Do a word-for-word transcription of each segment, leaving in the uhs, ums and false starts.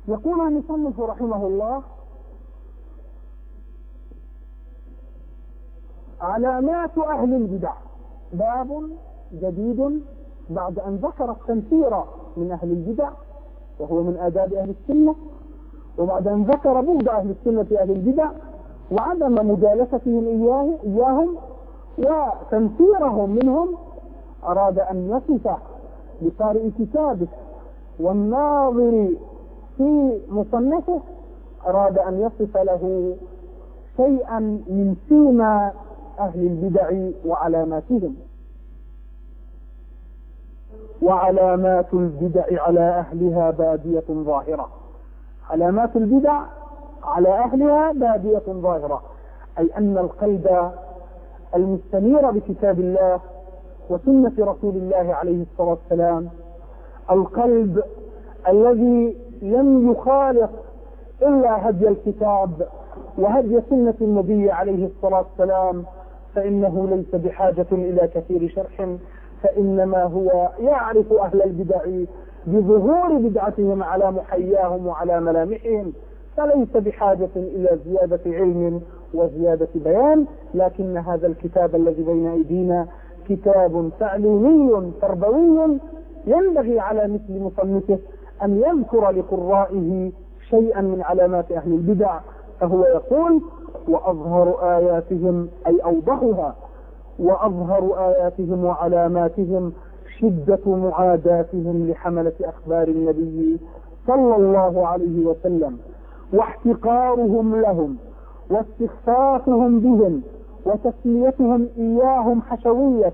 يقول المصنف رحمه الله: علامات أهل البدع. باب جديد بعد أن ذكر التنفير من أهل البدع وهو من آداب أهل السنة، وبعد أن ذكر بغض أهل السنة أهل البدع وعدم مجالستهم إياه إياهم وتنفيرهم منهم، أراد أن يصف لقارئ كتابه والناظر في مصنفه، أراد أن يصف له شيئا من سيما أهل البدع وعلاماتهم. وعلامات البدع على أهلها بادية ظاهرة. علامات البدع على أهلها بادية ظاهرة، أي أن القلب المستنير بكتاب الله وسنة رسول الله عليه الصلاة والسلام، القلب الذي لم يخالط إلا هدي الكتاب وهدي سنة النبي عليه الصلاة والسلام، فإنه ليس بحاجة إلى كثير شرح، فإنما هو يعرف أهل البدع بظهور بدعتهم على محياهم وعلى ملامحهم، فليس بحاجة إلى زيادة علم وزيادة بيان. لكن هذا الكتاب الذي بين أيدينا كتاب تعليمي تربوي، ينبغي على مثل مصنفه أن يذكر لقرائه شيئا من علامات أهل البدع. فهو يقول: وأظهر آياتهم، أي أوضحها، وأظهر آياتهم وعلاماتهم شدة معاداتهم لحملة أخبار النبي صلى الله عليه وسلم، واحتقارهم لهم، واستخفافهم بهم، وتسميتهم إياهم حشوية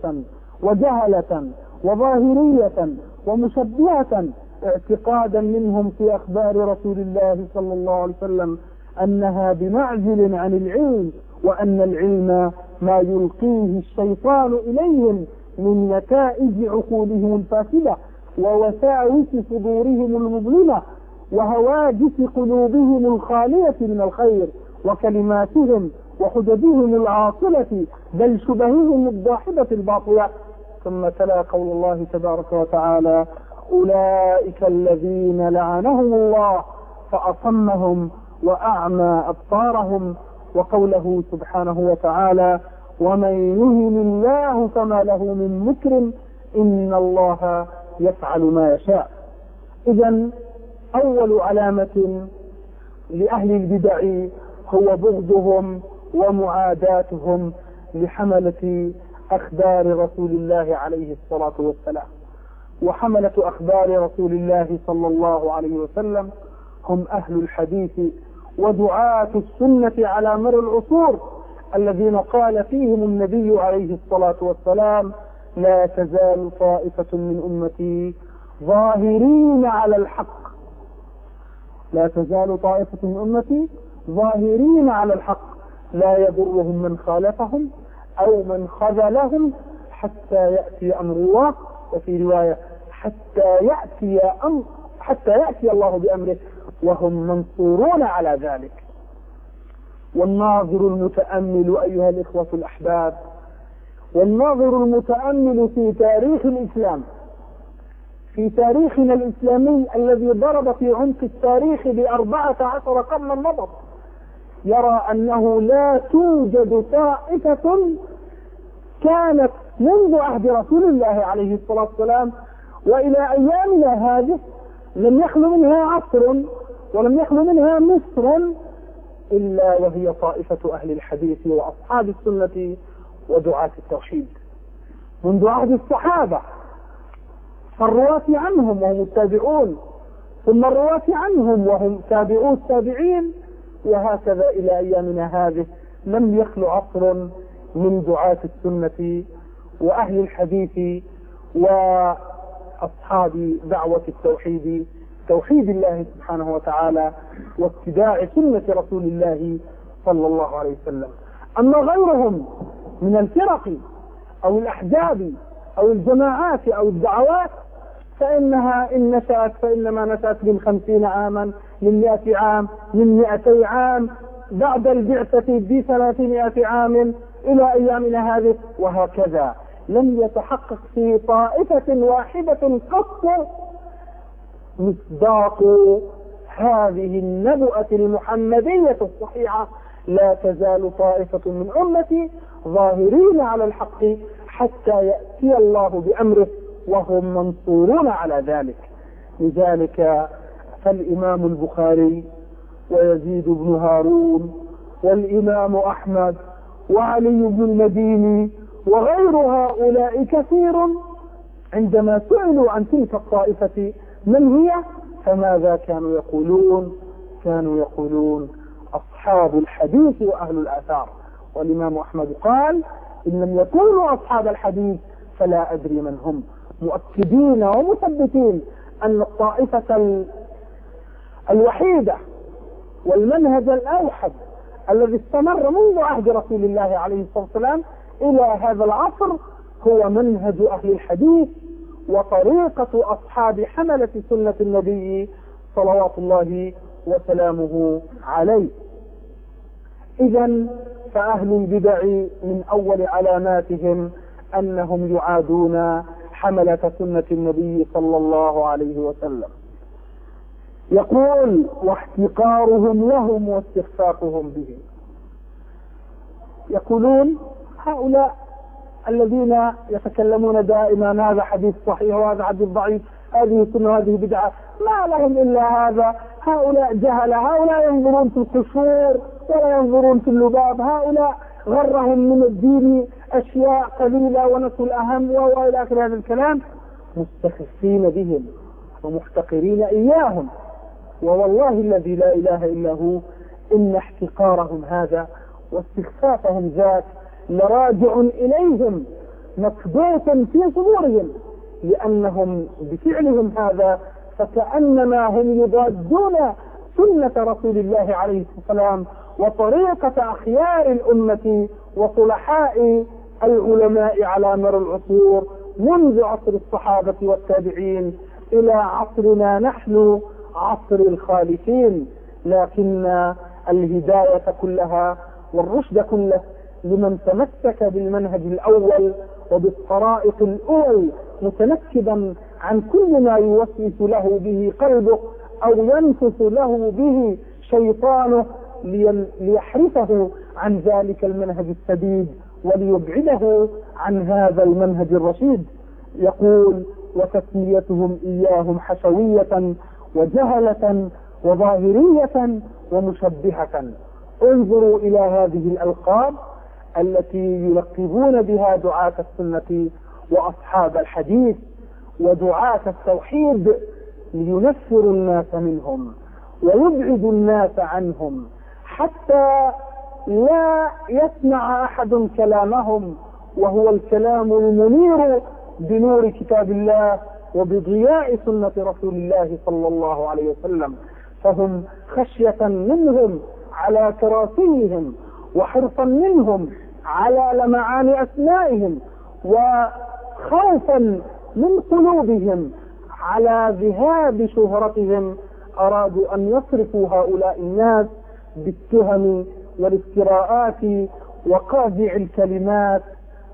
وجهلة وظاهرية ومشبهة، اعتقادا منهم في أخبار رسول الله صلى الله عليه وسلم أنها بمعزل عن العلم، وأن العلم ما يلقيه الشيطان إليهم من نتائج عقولهم الفاسدة ووساوس صدورهم المظلمة وهواجس قلوبهم الخالية من الخير وكلماتهم وحججهم العاطلة بل شبههم الضاحبة الباطلة. ثم تلا قول الله تبارك وتعالى: أولئك الذين لعنهم الله فأصمهم وأعمى أبصارهم، وقوله سبحانه وتعالى: ومن يهن الله فما له من مكرم إن الله يفعل ما يشاء. إذن أول علامة لأهل البدع هو بغضهم ومعاداتهم لحملة أخبار رسول الله عليه الصلاة والسلام. وحملة أخبار رسول الله صلى الله عليه وسلم هم أهل الحديث ودعاة السنة على مر العصور، الذين قال فيهم النبي عليه الصلاة والسلام: لا تزال طائفة من أمتي ظاهرين على الحق. لا تزال طائفة من أمتي ظاهرين على الحق لا يضرهم من خالفهم أو من خذلهم حتى يأتي أمر الله، وفي رواية حتى يأتي أمر حتى يأتي الله بأمره وهم منصورون على ذلك. والناظر المتأمل أيها الإخوة الأحباب، والناظر المتأمل في تاريخ الإسلام، في تاريخنا الإسلامي الذي ضرب في عمق التاريخ بأربعة عشر قرنا مضت، يرى أنه لا توجد طائفة كانت منذ عهد رسول الله عليه الصلاة والسلام وإلى أيامنا هذه لم يخلو منها عصر ولم يخلو منها مصر إلا وهي طائفة أهل الحديث وأصحاب السنة ودعاة التوحيد، منذ عهد الصحابة فالرواة عنهم وهم التابعون، ثم الرواة عنهم وهم تابعو التابعين، وهكذا إلى أيامنا هذه لم يخلو عصر من دعاة السنة وأهل الحديث وأصحاب دعوة التوحيد، توحيد الله سبحانه وتعالى واتباع سنة رسول الله صلى الله عليه وسلم. أما غيرهم من الفرق أو الأحزاب أو الجماعات أو الدعوات فإنها إن نشأت فإنما نشأت من خمسين عاما، من مئة عام، من مئتي عام، بعد البعثة بثلاثمائة عام إلى أيامنا هذه، وهكذا. لم يتحقق في طائفة واحدة قط مصداق هذه النبوءة المحمدية الصحيحة: لا تزال طائفة من أمتي ظاهرين على الحق حتى يأتي الله بأمره وهم منصورون على ذلك. لذلك فالإمام البخاري ويزيد بن هارون والإمام أحمد وعلي بن المديني وغير هؤلاء كثير عندما سئلوا عن تلك الطائفة من هي، فماذا كانوا يقولون؟ كانوا يقولون أصحاب الحديث وأهل الآثار. والإمام أحمد قال: إن لم يكونوا أصحاب الحديث فلا أدري من هم، مؤكدين ومثبتين أن الطائفة الوحيدة والمنهج الأوحد الذي استمر منذ عهد رسول الله عليه الصلاة والسلام إلى هذا العصر هو منهج أهل الحديث وطريقة أصحاب حملة سنة النبي صلوات الله وسلامه عليه. إذن فأهل البدع من أول علاماتهم أنهم يعادون حملة سنة النبي صلى الله عليه وسلم. يقول: واحتقارهم لهم واستخفافهم بهم. يقولون هؤلاء الذين يتكلمون دائما هذا حديث صحيح وهذا حديث ضعيف، هذه سنة وهذه بدعة، ما لهم إلا هذا، هؤلاء جهلة، هؤلاء ينظرون في القشور ولا ينظرون في اللباب، هؤلاء غرهم من الدين أشياء قليلة ونسوا الأهم وإلى آخر هذا الكلام، مستخفين بهم ومحتقرين إياهم. ووالله الذي لا إله إلا هو إن احتقارهم هذا واستخفافهم ذاك لراجع إليهم مكبوت في صدورهم، لأنهم بفعلهم هذا فكأنما هم يضادون سنة رسول الله عليه الصلاة والسلام وطريقة أخيار الأمة وصلحاء العلماء على مر العصور منذ عصر الصحابة والتابعين إلى عصرنا نحن عصر الخالفين. لكن الهداية كلها والرشد كله لمن تمسك بالمنهج الأول وبالطرائق الأول متنكبا عن كل ما يوسوس له به قلبه أو ينفس له به شيطانه ليحرفه عن ذلك المنهج السديد وليبعده عن هذا المنهج الرشيد. يقول: وتسميتهم إياهم حشوية وجهلة وظاهرية ومشبهة. انظروا إلى هذه الألقاب التي يلقبون بها دعاة السنة وأصحاب الحديث ودعاة التوحيد لينفروا الناس منهم ويبعدوا الناس عنهم حتى لا يسمع أحد كلامهم، وهو الكلام المنير بنور كتاب الله وبضياء سنة رسول الله صلى الله عليه وسلم. فهم خشية منهم على كراسيهم وحرصا منهم على لمعان أسمائهم وخوفا من قلوبهم على ذهاب شهرتهم أرادوا أن يصرفوا هؤلاء الناس بالتهم والافتراءات وقاذع الكلمات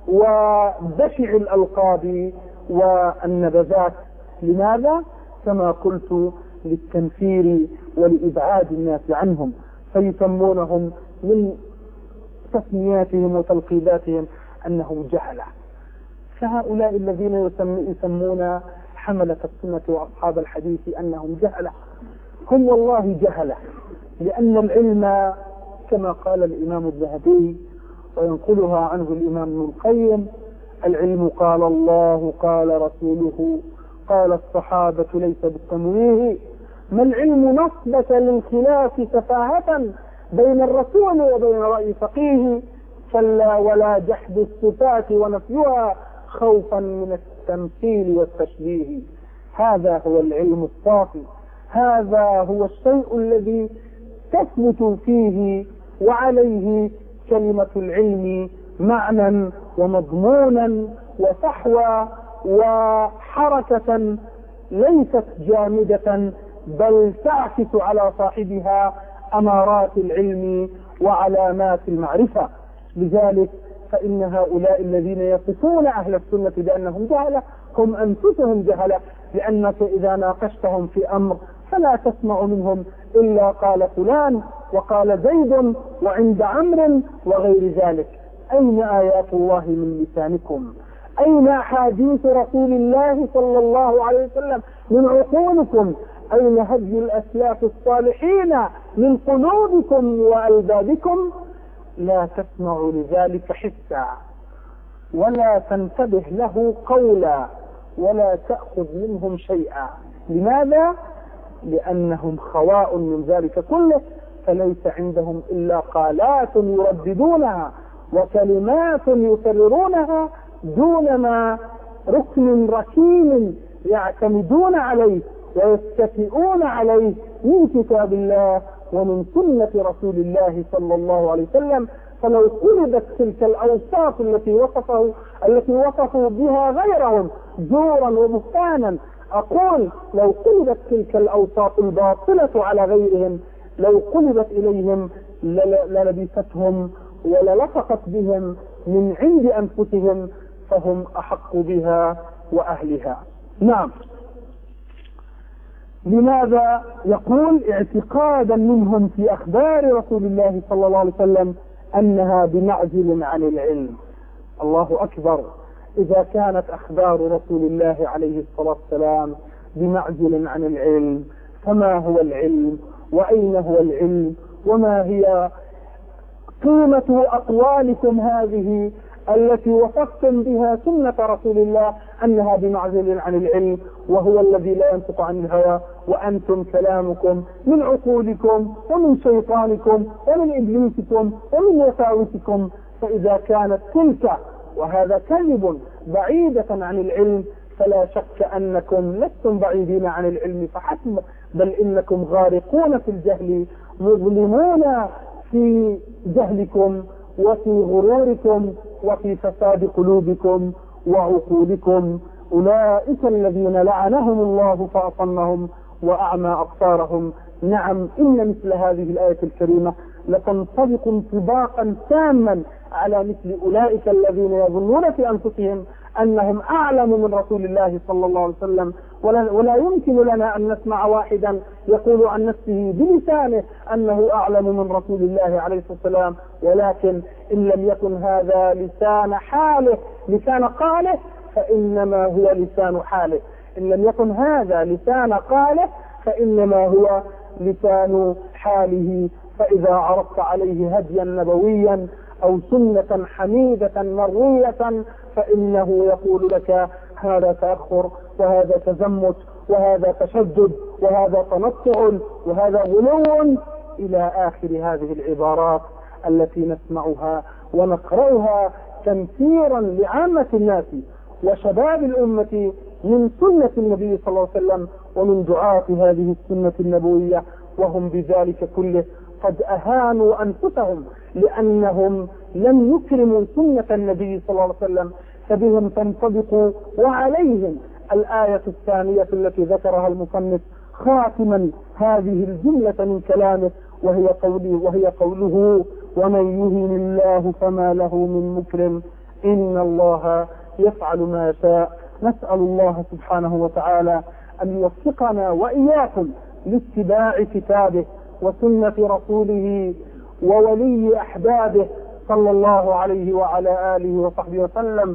وبشع الألقاب والنبذات. لماذا؟ كما قلت: للتنفير ولإبعاد الناس عنهم، فيسمونهم من تسمياتهم وتلقيباتهم أنهم جهلة. فهؤلاء الذين يسمون حملة السنة وأصحاب الحديث أنهم جهلة هم والله جهلة، لأن العلم كما قال الإمام الذهبي وينقلها عنه الإمام ابن القيم: العلم قال الله قال رسوله قال الصحابة ليس بالتمويه، ما العلم نصبك للخلاف سفاهة بين الرسول وبين رأي فقيه، كلا ولا جحد الصفات ونفيها خوفا من التمثيل والتشبيه. هذا هو العلم الصافي، هذا هو الشيء الذي تثبت فيه وعليه كلمة العلم معنى ومضمونا وفحوى وحركة ليست جامدة بل تعكس على صاحبها أمارات العلم وعلامات المعرفة. لذلك فإن هؤلاء الذين يصفون أهل السنة بأنهم جهلة هم أنفسهم جهلة، لأنك إذا ناقشتهم في أمر فلا تسمع منهم إلا قال فلان وقال زيد وعند عمرو وغير ذلك. أين آيات الله من لسانكم؟ أين أحاديث رسول الله صلى الله عليه وسلم من عقولكم؟ أين هدي الأسلاف الصالحين من قلوبكم وألبابكم؟ لا تسمع لذلك حسا ولا تنتبه له قولا ولا تأخذ منهم شيئا. لماذا؟ لأنهم خواء من ذلك كله، فليس عندهم إلا قالات يرددونها وكلمات يكررونها دون ما ركن ركين يعتمدون عليه ويتكئون عليه من كتاب الله ومن سنة رسول الله صلى الله عليه وسلم. فلو قلبت تلك الأوصاف التي وصفه التي وصفوا بها غيرهم زورا وبهتانا، أقول لو قلبت تلك الأوصاف الباطلة على غيرهم لو قلبت إليهم للبستهم وللصقت بهم من عند أنفسهم، فهم أحق بها وأهلها. نعم. لماذا؟ يقول اعتقادا منهم في أخبار رسول الله صلى الله عليه وسلم أنها بمعزل عن العلم. الله أكبر. إذا كانت أخبار رسول الله عليه الصلاة والسلام بمعزل عن العلم، فما هو العلم؟ وأين هو العلم؟ وما هي قيمة أقوالكم هذه التي وصفتم بها سنة رسول الله أنها بمعزل عن العلم، وهو الذي لا ينطق عن الهوى، وأنتم كلامكم من عقولكم ومن شيطانكم ومن إبليسكم ومن وساوسكم. فإذا كانت تلك وهذا كذب بعيدة عن العلم، فلا شك أنكم لستم بعيدين عن العلم فحسب، بل إنكم غارقون في الجهل مظلمون في جهلكم وفي غروركم وفي فساد قلوبكم وعقولكم. أولئك الذين لعنهم الله فأصمهم وأعمى أبصارهم. نعم، إن مثل هذه الآية الكريمة لتنطبق انطباقا تاما على مثل أولئك الذين يظنون في أنفسهم أنهم أعلم من رسول الله صلى الله عليه وسلم، ولا, ولا يمكن لنا أن نسمع واحدا يقول عن نفسه بلسانه أنه أعلم من رسول الله عليه الصلاة والسلام، ولكن إن لم يكن هذا لسان حاله لسان قاله فإنما هو لسان حاله. إن لم يكن هذا لسان قاله فإنما هو لسان حاله. فإذا عرضت عليه هديا نبويا أو سنة حميدة مروية فإنه يقول لك هذا تأخر وهذا تزمت وهذا تشدد وهذا تنطع وهذا غلو إلى آخر هذه العبارات التي نسمعها ونقرأها تنفيرا لعامة الناس وشباب الأمة من سنة النبي صلى الله عليه وسلم ومن دعاة هذه السنة النبوية، وهم بذلك كله قد أهانوا أنفسهم لأنهم لم يكرموا سنة النبي صلى الله عليه وسلم، فبهم تنطبق وعليهم الآية الثانية التي ذكرها المصنف خاتما هذه الجملة من كلامه، وهي قوله, وهي قوله ومن يهن الله فما له من مكرم إن الله يفعل ما يشاء. نسأل الله سبحانه وتعالى أن يوفقنا وإياكم لاتباع كتابه وسنة رسوله وولي أحبابه صلى الله عليه وعلى آله وصحبه وسلم.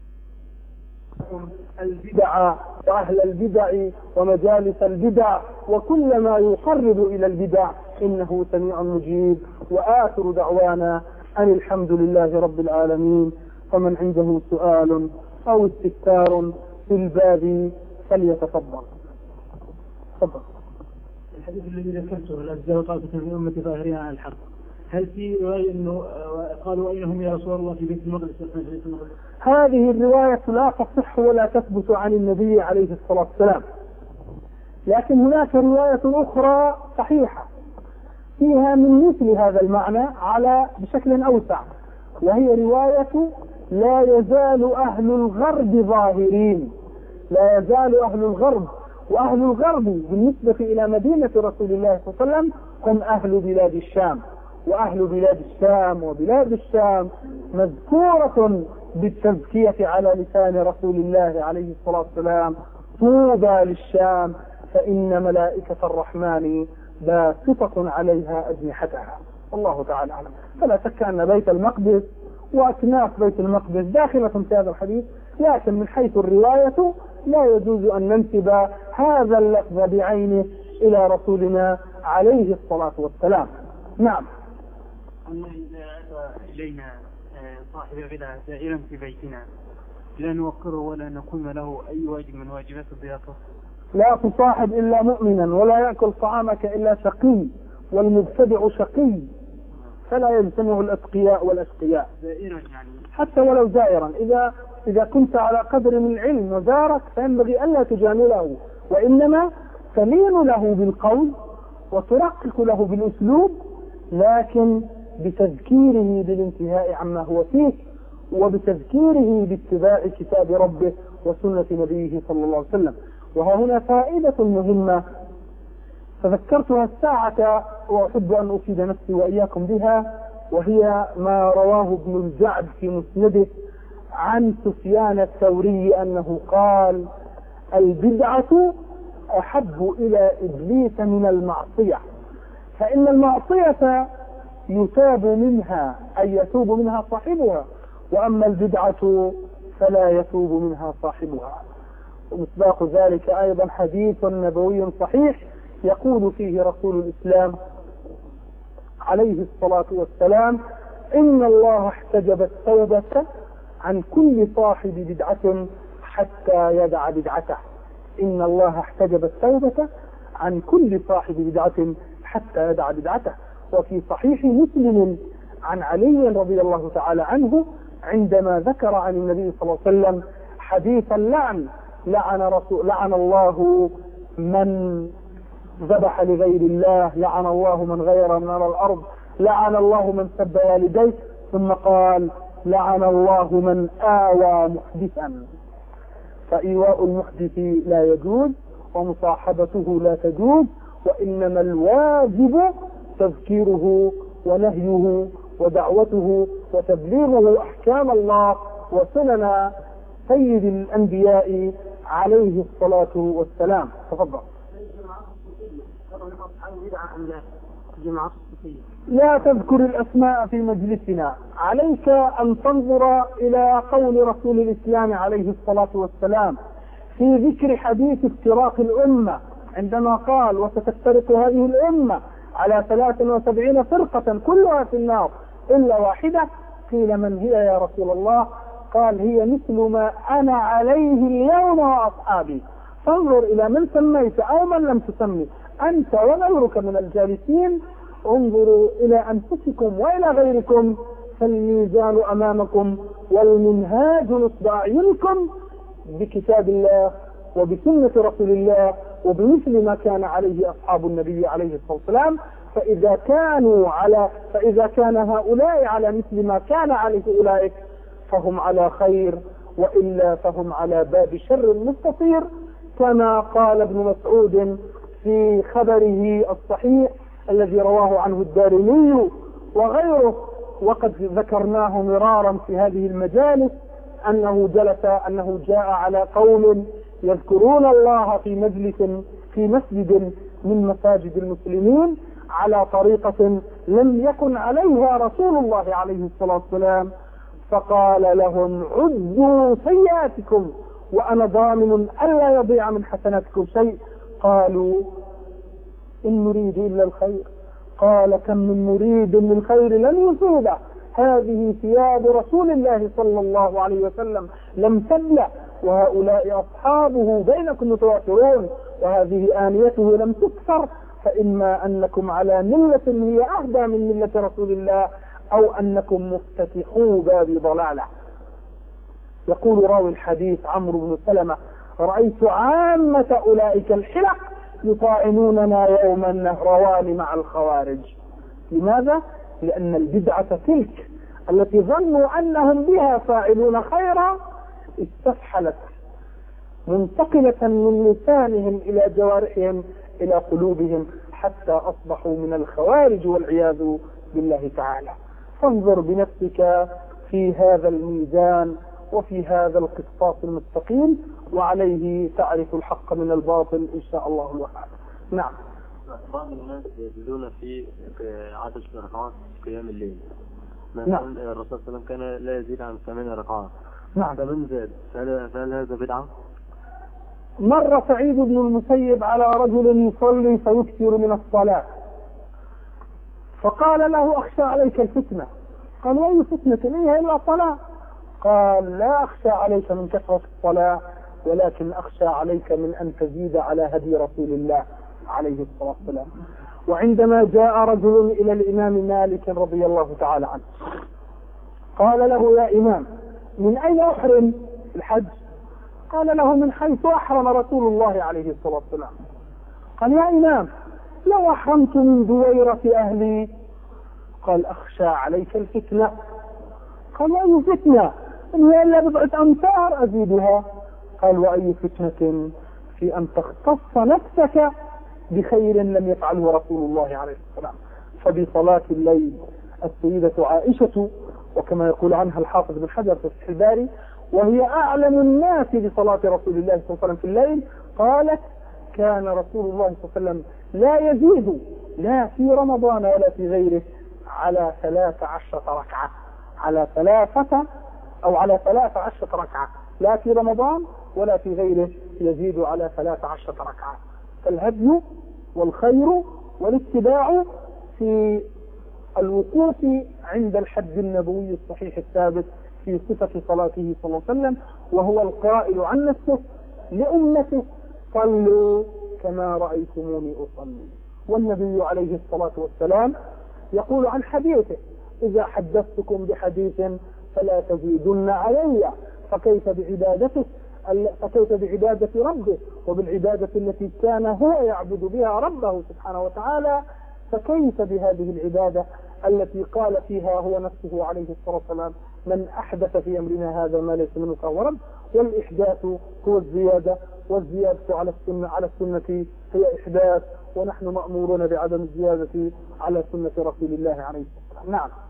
البدع وأهل البدع ومجالس البدع وكل ما يقرب إلى البدع إنه سميع مجيب. وآخر دعوانا أن الحمد لله رب العالمين. فمن عنده سؤال أو استفسار في الباب فليتفضل. تفضل. الحديث الذي ذكرته الأجزاء طائفة من أمة ظاهرين على الحق، هل في رواية أنه قالوا أين هم يا رسول الله في بيت المقدس؟ هذه الرواية لا تصح ولا تثبت عن النبي عليه الصلاة والسلام، لكن هناك رواية أخرى صحيحة فيها من مثل هذا المعنى على بشكل أوسع، وهي رواية لا يزال أهل الغرب ظاهرين. لا يزال أهل الغرب، وأهل الغرب بالنسبة إلى مدينة رسول الله صلى الله عليه وسلم هم أهل بلاد الشام، وأهل بلاد الشام وبلاد الشام مذكورة بالتزكية على لسان رسول الله عليه الصلاة والسلام. طوبى للشام فإن ملائكة الرحمن باسطة عليها أجنحتها. الله تعالى أعلم. فلا شك أن بيت المقدس وأكناف بيت المقدس داخلة في هذا الحديث، لكن من حيث الرواية لا يجوز أن ننسب هذا اللفظ بعينه إلى رسولنا عليه الصلاة والسلام. نعم. أما إذا أتى إلينا صاحب بدعة زائرا في بيتنا لا نوقره ولا نقوم له أي واجب من واجبات الضيافة؟ لا تصاحب إلا مؤمنا ولا يأكل طعامك إلا شقي، والمبتدع شقي فلا يجتمع الأتقياء والأشقياء. زائرا يعني حتى ولو زائرا، إذا إذا كنت على قدر من العلم وزارك فينبغي ألا تجامله، وإنما تلين له بالقول وترقق له بالأسلوب، لكن بتذكيره بالانتهاء عما هو فيه، وبتذكيره باتباع كتاب ربه وسنة نبيه صلى الله عليه وسلم. وها هنا فائدة مهمة تذكرتها الساعة وأحب أن أفيد نفسي وإياكم بها، وهي ما رواه ابن الجعد في مسنده عن سفيان الثوري أنه قال: البدعة أحب إلى إبليس من المعصية، فإن المعصية يتاب منها أي يتوب منها صاحبها، وأما البدعة فلا يتوب منها صاحبها. ومصداق ذلك أيضا حديث نبوي صحيح يقول فيه رسول الإسلام عليه الصلاة والسلام: إن الله احتجب التوبة عن كل صاحب بدعة حتى يدع بدعته. إن الله احتجب التوبة عن كل صاحب بدعة حتى يدع بدعته. وفي صحيح مسلم عن علي رضي الله تعالى عنه عندما ذكر عن النبي صلى الله عليه وسلم حديث اللعن: لعن, رسول لعن الله من ذبح لغير الله، لعن الله من غير من على الأرض، لعن الله من سب والديه، ثم قال: لعن الله من آوى محدثا. فإيواء المحدث لا يجوز ومصاحبته لا تجوز، وإنما الواجب تذكيره ونهيه ودعوته وتبليغه أحكام الله وسنن سيد الأنبياء عليه الصلاة والسلام. تفضل. لا تذكر الأسماء في مجلسنا، عليك أن تنظر إلى قول رسول الإسلام عليه الصلاة والسلام في ذكر حديث افتراق الأمة عندما قال: وستفترق هذه الأمة على ثلاث وسبعين فرقة كلها في النار إلا واحدة. قيل: من هي يا رسول الله؟ قال: هي مثل ما أنا عليه اليوم وأصحابي. فانظر إلى من سميت أو من لم تسمي أنت وغيرك من الجالسين، انظروا إلى أنفسكم وإلى غيركم، فالميزان أمامكم والمنهاج نصب أعينكم بكتاب الله وبسنة رسول الله وبمثل ما كان عليه أصحاب النبي عليه الصلاة والسلام. فإذا كانوا على فإذا كان هؤلاء على مثل ما كان عليه أولئك فهم على خير، وإلا فهم على باب شر مستطير، كما قال ابن مسعود في خبره الصحيح الذي رواه عنه الدارمي وغيره، وقد ذكرناه مرارا في هذه المجالس، أنه جلس أنه جاء على قوم يذكرون الله في مجلس في مسجد من مساجد المسلمين على طريقة لم يكن عليها رسول الله عليه الصلاة والسلام، فقال لهم: عدوا سيئاتكم وأنا ضامن ألا يضيع من حسناتكم شيء. قالوا: إن نريد إلا الخير. قال: كم من مريد من خير لن يصيبه، هذه ثياب رسول الله صلى الله عليه وسلم لم تبلى، وهؤلاء أصحابه بينكم متواترون، وهذه آنيته لم تكسر، فإما أنكم على ملة هي أهدى من ملة رسول الله، أو أنكم مفتتحوا باب ضلالة. يقول راوي الحديث عمرو بن سلمة: رأيت عامة أولئك الحلق يطاعنوننا يوم النهروان مع الخوارج. لماذا؟ لأن البدعة تلك التي ظنوا أنهم بها فاعلون خيرا استفحلت منتقلة من لسانهم إلى جوارحهم إلى قلوبهم، حتى أصبحوا من الخوارج والعياذ بالله تعالى. فانظر بنفسك في هذا الميزان وفي هذا القسطاس المستقيم، وعليه تعرف الحق من الباطل إن شاء الله الوهاب. نعم. بعض الناس يزيدون في عدد ركعات قيام الليل. نعم. الرسول صلى الله عليه وسلم كان لا يزيد عن ثمان ركعات. نعم. فمن زاد فهل هذا بدعة؟ مر سعيد بن المسيب على رجل يصلي فيكثر من الصلاة، فقال له أخشى عليك الفتنة. قال أي فتنة هي إلا صلاة؟ قال لا أخشى عليك من كثرة الصلاة، ولكن أخشى عليك من أن تزيد على هدي رسول الله عليه الصلاة والسلام. وعندما جاء رجل إلى الإمام مالك رضي الله تعالى عنه قال له يا إمام من أين أحرم الحج؟ قال له من حيث أحرم رسول الله عليه الصلاة والسلام. قال يا إمام لو أحرمت من دويرة أهلي؟ قال أخشى عليك الفتنة. قال وأي فتنة؟ إن هي إلا بضعة أمتار أزيدها. قال وأي فتنة في أن تختص نفسك بخير لم يفعله رسول الله عليه الصلاة والسلام. فبصلاة الليل السيدة عائشة، وكما يقول عنها الحافظ بن حجر في فتح الباري وهي أعلم الناس بصلاة رسول الله صلى الله عليه وسلم في الليل، قالت كان رسول الله صلى الله عليه وسلم لا يزيد لا في رمضان ولا في غيره على ثلاث عشرة ركعة، على ثلاثة أو على ثلاث عشرة ركعة، لا في رمضان ولا في غيره يزيد على ثلاث عشرة ركعة. فالهدي والخير والاتباع في الوقوف عند الحد النبوي الصحيح الثابت في صفة صلاته صلى الله عليه وسلم، وهو القائل عن نفسه لأمته صلوا كما رأيتموني أصلي. والنبي عليه الصلاة والسلام يقول عن حديثه إذا حدثتكم بحديث فلا تزيدن علي. فكيف بعبادته فكيف بعبادة ربه وبالعبادة التي كان هو يعبد بها ربه سبحانه وتعالى، فكيف بهذه العبادة التي قال فيها هو نفسه عليه الصلاة والسلام من أحدث في أمرنا هذا ما ليس منه فهو رد. والإحداث هو الزيادة، والزيادة على السنة على السنة هي إحداث، ونحن مأمورون بعدم الزيادة على سنة رسول الله عليه الصلاة والسلام. نعم.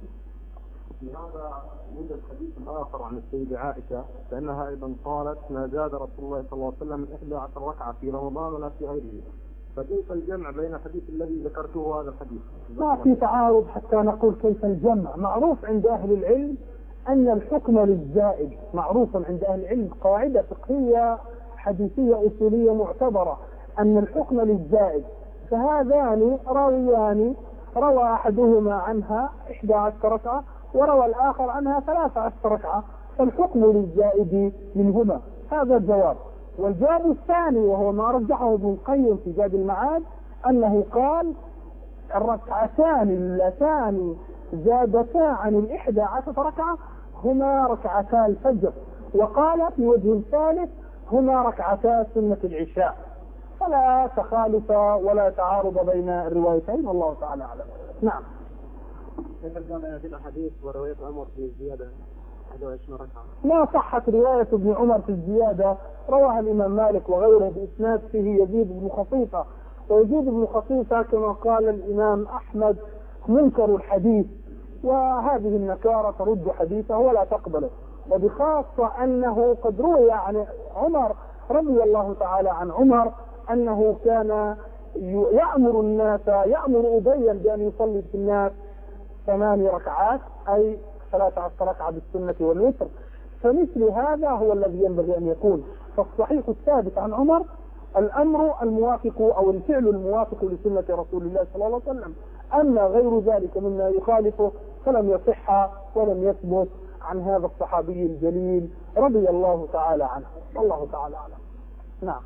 هذا يوجد حديث آخر عن السيدة عائشة فإنها أيضا قالت ما زاد رسول الله صلى الله عليه وسلم من إحدى عشر ركعة في رمضان ولا في غيره. فكيف الجمع بين الحديث الذي ذكرته وهذا الحديث؟ ما في تعارض حتى نقول كيف الجمع. معروف عند أهل العلم أن الحكم للزائد، معروف عند أهل العلم قاعدة فقهية حديثية أصولية معتبرة أن الحكم للزائد. فهذان راويان روى أحدهما عنها إحدى عشر ركعة وروى الآخر عنها ثلاث عشر ركعة، فالحكم للزائد منهما. هذا الجواب. والجواب الثاني وهو ما رجحه ابن القيم في زاد المعاد أنه قال الركعتان اللتان زادتا عن الإحدى عشر ركعة هما ركعتا الفجر، وقال في وجه ثالث هما ركعتا سنة العشاء. فلا تخالف ولا تعارض بين الروايتين والله تعالى أعلم. نعم. كيف الجمع بين الأحاديث ورواية عمر في الزيادة إحدى وعشرين ركعة؟ ما صحت رواية ابن عمر في الزيادة، رواها الإمام مالك وغيره بإسناد فيه يزيد بن خصيصة، ويزيد بن خصيصة كما قال الإمام أحمد منكر الحديث، وهذه النكارة ترد حديثه ولا تقبله. وبخاصة أنه قد روي عن عمر رضي الله تعالى عن عمر أنه كان يأمر الناس يأمر أبيا بأن يصلي في الناس ثمان ركعات أي ثلاث عشر ركعة بالسنة والوتر. فمثل هذا هو الذي ينبغي أن يكون. فالصحيح الثابت عن عمر الأمر الموافق أو الفعل الموافق لسنة رسول الله صلى الله عليه وسلم. أما غير ذلك مما يخالفه فلم يصح ولم يثبت عن هذا الصحابي الجليل رضي الله تعالى عنه. والله تعالى أعلم. نعم.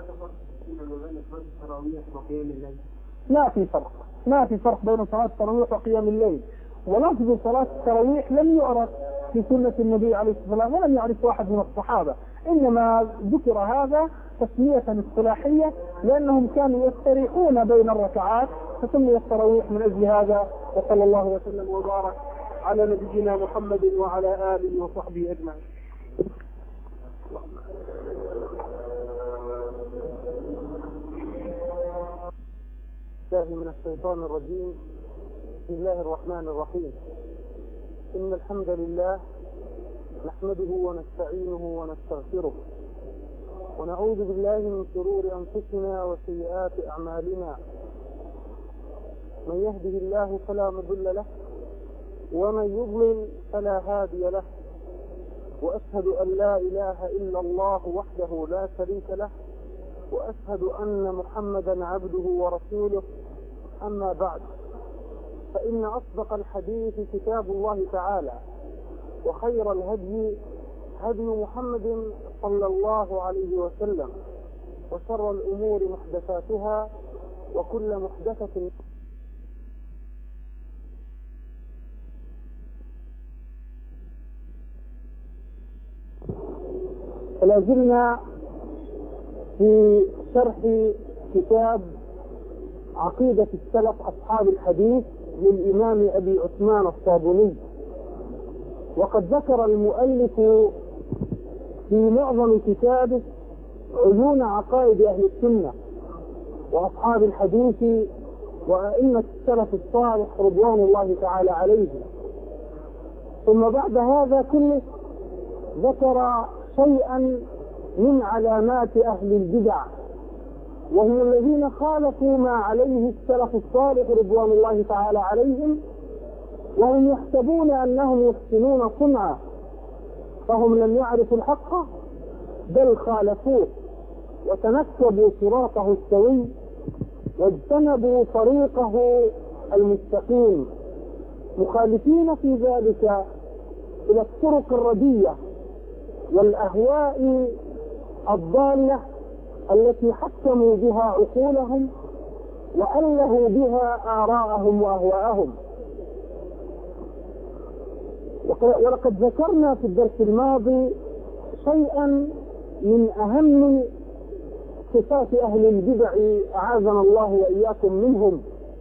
ما في فرق ما في فرق بين صلاة التراويح وقيام الليل. ولفظ صلاة التراويح لم يعرف في سنة النبي عليه الصلاة والسلام ولم يعرف واحد من الصحابة، إنما ذكر هذا تسمية اصطلاحية لأنهم كانوا يستريحون بين الركعات فسمي التراويح من أجل هذا. وصلى الله وسلم وبارك على نبينا محمد وعلى آله وصحبه أجمعين. من الشيطان الرجيم. بسم الله الرحمن الرحيم. إن الحمد لله نحمده ونستعينه ونستغفره ونعوذ بالله من شرور أنفسنا وسيئات أعمالنا. من يهده الله فلا مضل له ومن يضلل فلا هادي له، وأشهد أن لا إله إلا الله وحده لا شريك له، وأشهد أن محمدا عبده ورسوله. أما بعد، فإن أصدق الحديث كتاب الله تعالى، وخير الهدي هدي محمد صلى الله عليه وسلم، وشر الأمور محدثاتها، وكل محدثة فلا زلنا في شرح كتاب عقيدة السلف أصحاب الحديث للإمام أبي عثمان الصابوني. وقد ذكر المؤلف في معظم كتابه عيون عقائد أهل السنة وأصحاب الحديث وأئمة السلف الصالح رضوان الله تعالى عليهم. ثم بعد هذا كله ذكر شيئا من علامات أهل البدع، وهم الذين خالفوا ما عليه السلف الصالح رضوان الله تعالى عليهم، وهم يحسبون أنهم يحسنون صنعا، فهم لم يعرفوا الحق بل خالفوه وتنكبوا صراطه السوي واجتنبوا طريقه المستقيم، مخالفين في ذلك إلى الطرق الردية والأهواء الضالة التي حكموا بها عقولهم وألهوا بها آراءهم وأهواءهم. ولقد ذكرنا في الدرس الماضي شيئا من أهم صفات أهل البدع أعاذنا الله وإياكم منهم،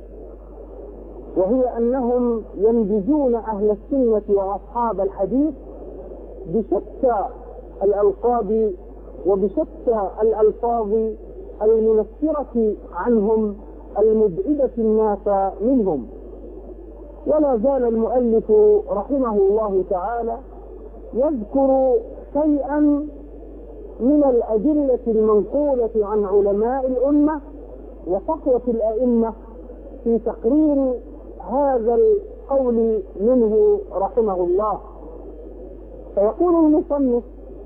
وهي أنهم ينبذون أهل السنة وأصحاب الحديث بشتى الألقاب وبشتى الألفاظ المنفرة عنهم المبعدة الناس منهم. ولا زال المؤلف رحمه الله تعالى يذكر شيئا من الأدلة المنقولة عن علماء الأمة وصفوة الأئمة في تقرير هذا القول منه رحمه الله. فيقول المصنف: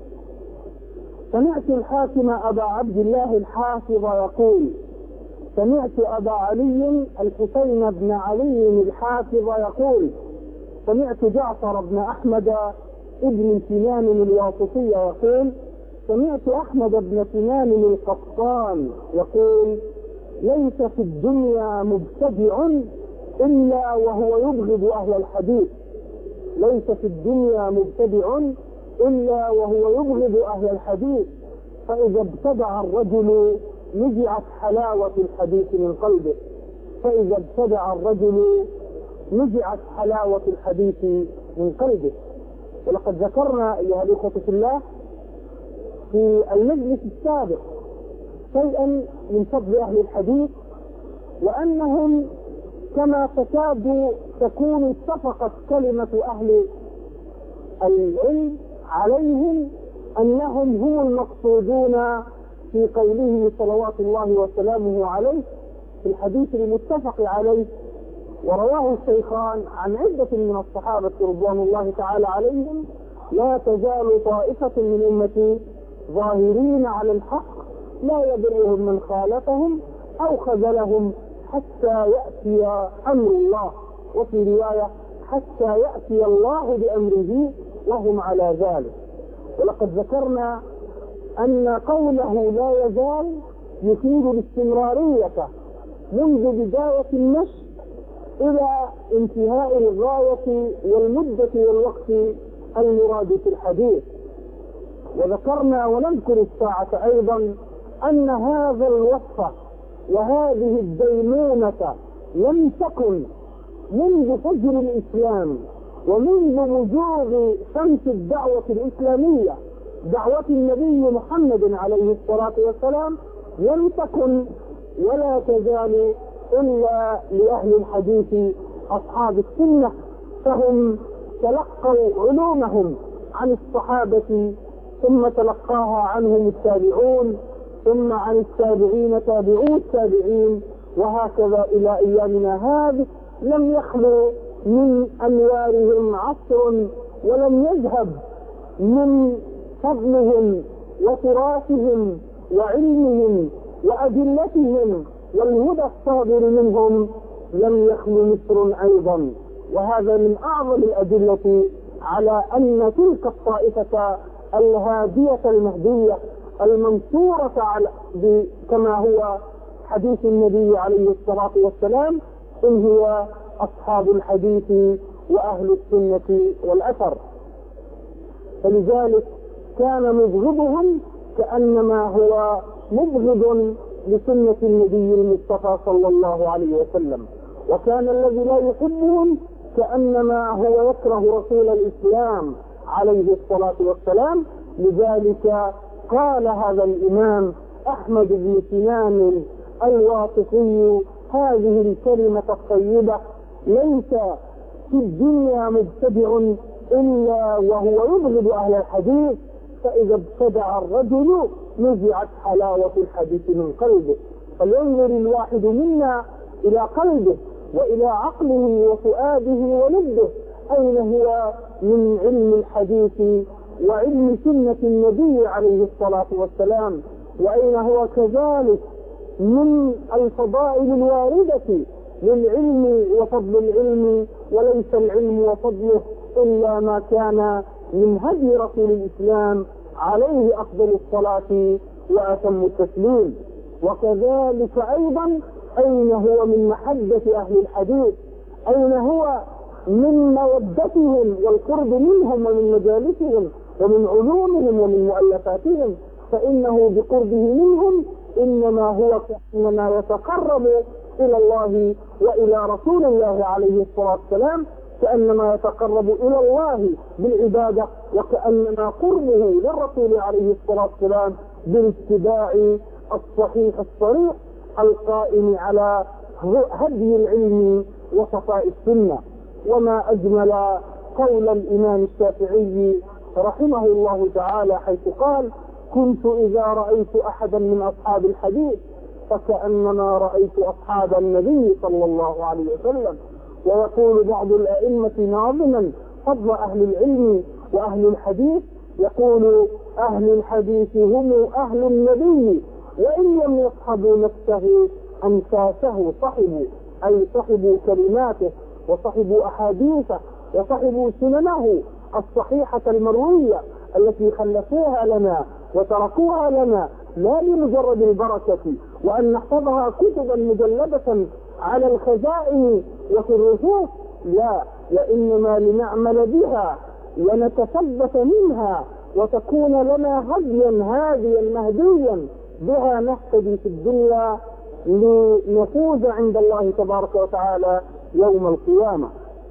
سمعت الحاكم أبا عبد الله الحافظ يقول: سمعت أبا علي الحسين بن علي الحافظ يقول: سمعت جعفر بن أحمد ابن سنان الواسطي يقول: سمعت أحمد بن سنان القطان يقول: ليس في الدنيا مبتدع إلا وهو يبغض أهل الحديث. ليس في الدنيا مبتدع إلا وهو يبغض أهل الحديث، فإذا ابتدع الرجل نزعت حلاوة الحديث من قلبه. فإذا ابتدع الرجل نزعت حلاوة الحديث من قلبه. ولقد ذكرنا أيها الأخوة في الله في المجلس السابق شيئا من فضل أهل الحديث، وأنهم كما تكاد تكون اتفقت كلمة أهل العلم عليهم أنهم هم المقصودون في قوله صلوات الله وسلامه عليه في الحديث المتفق عليه ورواه الشيخان عن عدة من الصحابة رضوان الله تعالى عليهم: لا تزال طائفة من أمتي ظاهرين على الحق لا يضرهم من خالفهم أو خذلهم حتى يأتي أمر الله، وفي رواية حتى يأتي الله بأمره وهم على ذلك. ولقد ذكرنا أن قوله لا يزال يفيد الاستمرارية منذ بداية النشء إلى انتهاء الغاية والمدة والوقت المراد في الحديث. وذكرنا ونذكر الساعة أيضا أن هذا الوصف وهذه الديمونة لم تكن منذ فجر الإسلام ومنذ وجوه شمس الدعوة الإسلامية، دعوة النبي محمد عليه الصلاة والسلام، لم تكن ولا تزال إلا لأهل الحديث أصحاب السنة، فهم تلقوا علومهم عن الصحابة ثم تلقاها عنهم التابعون ثم عن التابعين تابعو التابعين وهكذا إلى أيامنا هذه، لم يخلو من أنوارهم عصر ولم يذهب من فضلهم وتراثهم وعلمهم وأدلتهم والهدى الصادر منهم لم يخلو مصر أيضا. وهذا من أعظم الأدلة على أن تلك الطائفة الهادية المهدية المنصورة على كما هو حديث النبي عليه الصلاة والسلام إن هي أصحاب الحديث وأهل السنة والأثر. فلذلك كان مبغضهم كأنما هو مبغض لسنة النبي المصطفى صلى الله عليه وسلم، وكان الذي لا يحبهم كأنما هو يكره رسول الإسلام عليه الصلاة والسلام. لذلك قال هذا الإمام أحمد بن سنان الواقفي هذه الكلمة الطيبة: ليس في الدنيا مبتدع إلا وهو يبغض أهل الحديث، فإذا ابتدع الرجل نزعت حلاوة الحديث من قلبه. فلينظر الواحد منا إلى قلبه وإلى عقله وفؤاده ولبه، أين هو من علم الحديث وعلم سنة النبي عليه الصلاة والسلام، وأين هو كذلك من الفضائل الواردة للعلم وفضل العلم. وليس العلم وفضله إلا ما كان من هدي رسول الإسلام عليه أفضل الصلاة وأتم التسليم. وكذلك أيضا أين هو من محبة أهل الحديث، أين هو من مودتهم والقرب منهم ومن مجالسهم ومن علومهم ومن مؤلفاتهم، فإنه بقربه منهم إنما هو كأنما يتقرب إلى الله وإلى رسول الله عليه الصلاة والسلام، كأنما يتقرب إلى الله بالعبادة، وكأنما قربه للرسول عليه الصلاة والسلام بالاتباع الصحيح الصريح القائم على هدي العلم وصفاء السنة. وما أجمل قول الإمام الشافعي رحمه الله تعالى حيث قال: كنت إذا رأيت أحدا من أصحاب الحديث فكأنما رأيت أصحاب النبي صلى الله عليه وسلم. ويقول بعض الأئمة ناظما فضل أهل العلم وأهل الحديث، يقول: أهل الحديث هم أهل النبي وإن لم يصحبوا نفسه أنفاسه صحبوا، أي صحبوا كلماته وصحبوا أحاديثه وصحبوا سننه الصحيحة المروية التي خلفوها لنا وتركوها لنا، لا لمجرد البركة وأن نحفظها كتبا مجلدة على الخزائن وفي الرفوف، لا، وإنما لنعمل بها ونتثبت منها وتكون لنا هديا هاديا مهديا بها نهتدي في الدنيا لنفوز عند الله تبارك وتعالى يوم القيامة.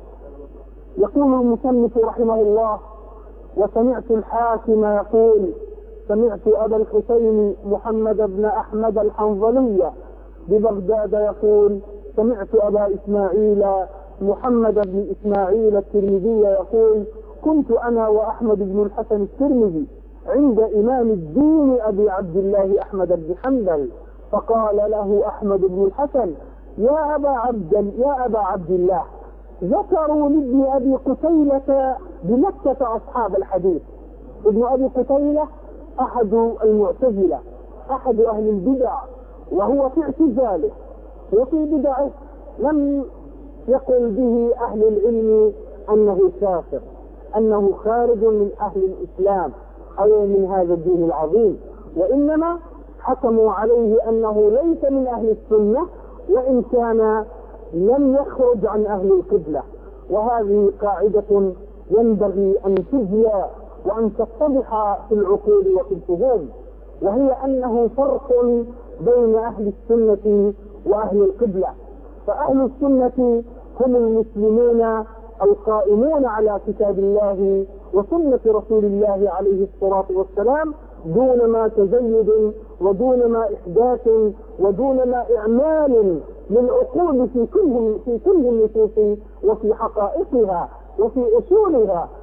يقول المصنف رحمه الله: وسمعت الحاكم يقول: سمعت أبا الحسين محمد بن أحمد الحنظلي ببغداد يقول: سمعت أبا إسماعيل محمد بن إسماعيل الترمذي يقول: كنت أنا وأحمد بن الحسن الترمذي عند إمام الدين أبي عبد الله أحمد بن حنبل، فقال له أحمد بن الحسن: يا أبا عبد يا أبا عبد الله، ذكروا لابن أبي قتيلة بمكة أصحاب الحديث. ابن أبي قتيلة أحد المعتزلة، أحد أهل البدع، وهو في اعتزاله وفي بدعه لم يقل به أهل العلم أنه كافر، أنه خارج من أهل الإسلام أو من هذا الدين العظيم، وإنما حكموا عليه أنه ليس من أهل السنة وإن كان لم يخرج عن أهل القبلة. وهذه قاعدة ينبغي أن تجلى وأن تتضح في العقول وفي الفهوم، وهي أنه فرق بين أهل السنة وأهل القبلة. فأهل السنة هم المسلمون القائمون على كتاب الله وسنة رسول الله عليه الصلاة والسلام دون ما تزيد ودون ما إحداث ودون ما إعمال للعقول في كل في كل النصوص وفي حقائقها وفي أصولها.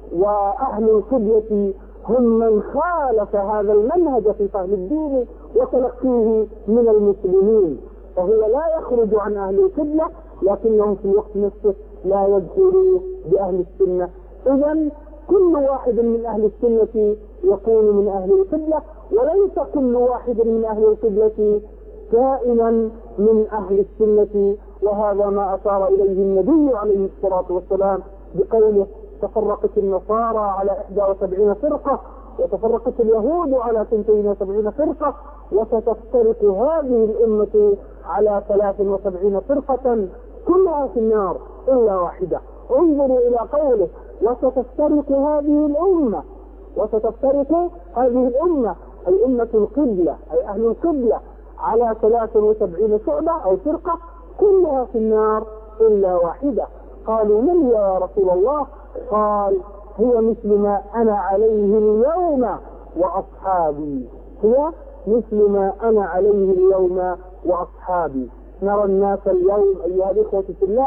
وأهل القبلة هم من خالف هذا المنهج في فهم الدين وتلقيه من المسلمين، فهو لا يخرج عن أهل القبلة لكنهم في الوقت نفسه لا يدخلوا بأهل السنة. إذن كل واحد من أهل السنة يكون من أهل القبلة، وليس كل واحد من أهل القبلة كائنا من أهل السنة، وهذا ما أشار إليه النبي عليه الصلاة والسلام بقوله تفرقت النصارى على إحدى وسبعين فرقة وتفرقت اليهود على اثنتين وسبعين فرقة وستفترق هذه الأمة على ثلاث وسبعين فرقة كلها في النار إلا واحدة. انظروا إلى قوله وستفترق هذه الأمة، وستفترق هذه الأمة الأمة القبلة أي أهل القبلة على ثلاث وسبعين شعبة أو فرقة كلها في النار إلا واحدة. قالوا من هي يا رسول الله؟ قال هي مثل ما أنا عليه اليوم وأصحابي، هي مثل ما أنا عليه اليوم وأصحابي. نرى الناس اليوم أيها الإخوة في الله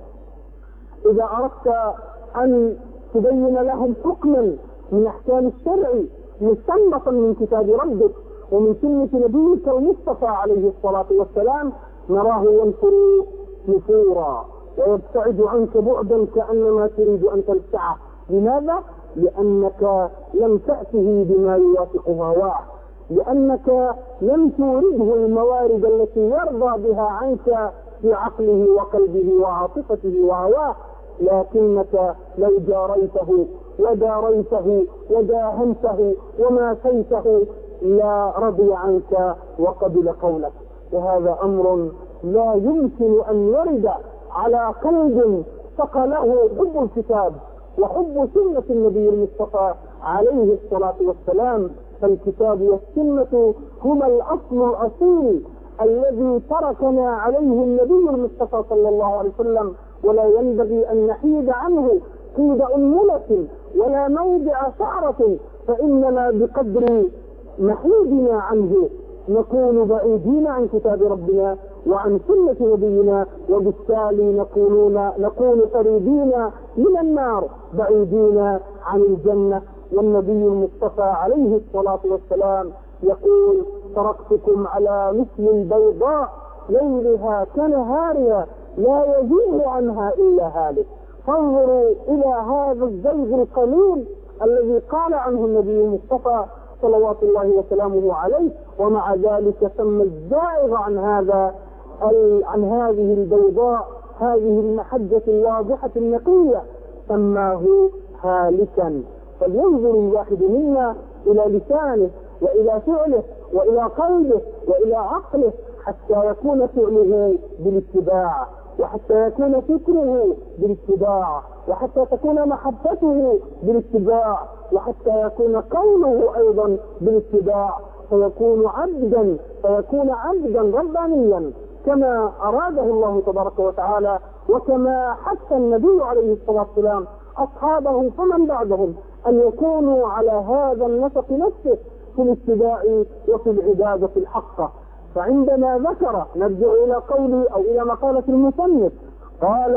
إذا أردت أن تبين لهم حكما من أحكام الشرع مستنبطا من كتاب ربك ومن سنة نبيك المصطفى عليه الصلاة والسلام، نراه ينفر نفورا ويبتعد عنك بعدا كأنما تريد أن تلسعه. لماذا؟ لأنك لم تأته بما يوافق هواه، لأنك لم تورده الموارد التي يرضى بها عنك في عقله وقلبه وعاطفته وهواه، لكنك لو جاريته وداريته وداهنته وماسيته لا رضي عنك وقبل قولك. وهذا أمر لا يمكن أن يرد على قلب ثقله حب الكتاب وحب سنة النبي المصطفى عليه الصلاة والسلام. فالكتاب والسنة هما الأصل الأصيل الذي تركنا عليه النبي المصطفى صلى الله عليه وسلم، ولا ينبغي أن نحيد عنه قيد أنملة ولا موضع شعرة، فإننا بقدر محيدنا عنه نكون بعيدين عن كتاب ربنا وعن سنة نبينا، وبالتالي نكونون نكون قريبين من النار بعيدين عن الجنة. والنبي المصطفى عليه الصلاة والسلام يقول تركتكم على مثل البيضاء ليلها كنهارها لا يزيغ عنها إلا هالك. فانظروا إلى هذا الزيغ القليل الذي قال عنه النبي المصطفى صلوات الله وسلامه عليه، ومع ذلك سمى الزائغ عن هذا عن هذه البيضاء هذه المحجة الواضحة النقية سماه هالكا. فلينظر الواحد منا إلى لسانه وإلى فعله وإلى قلبه وإلى عقله حتى يكون فعله بالاتباع، وحتى يكون فكره بالاتباع، وحتى تكون محبته بالاتباع، وحتى يكون قوله أيضا بالاتباع، فيكون عبدا فيكون عبدا ربانيا كما أراده الله تبارك وتعالى، وكما حث النبي عليه الصلاة والسلام أصحابه فمن بعدهم أن يكونوا على هذا النسق نفسه في الاتباع وفي العبادة الحقة. فعندما ذكر نرجع إلى قولي أو إلى مقالة المصنف قال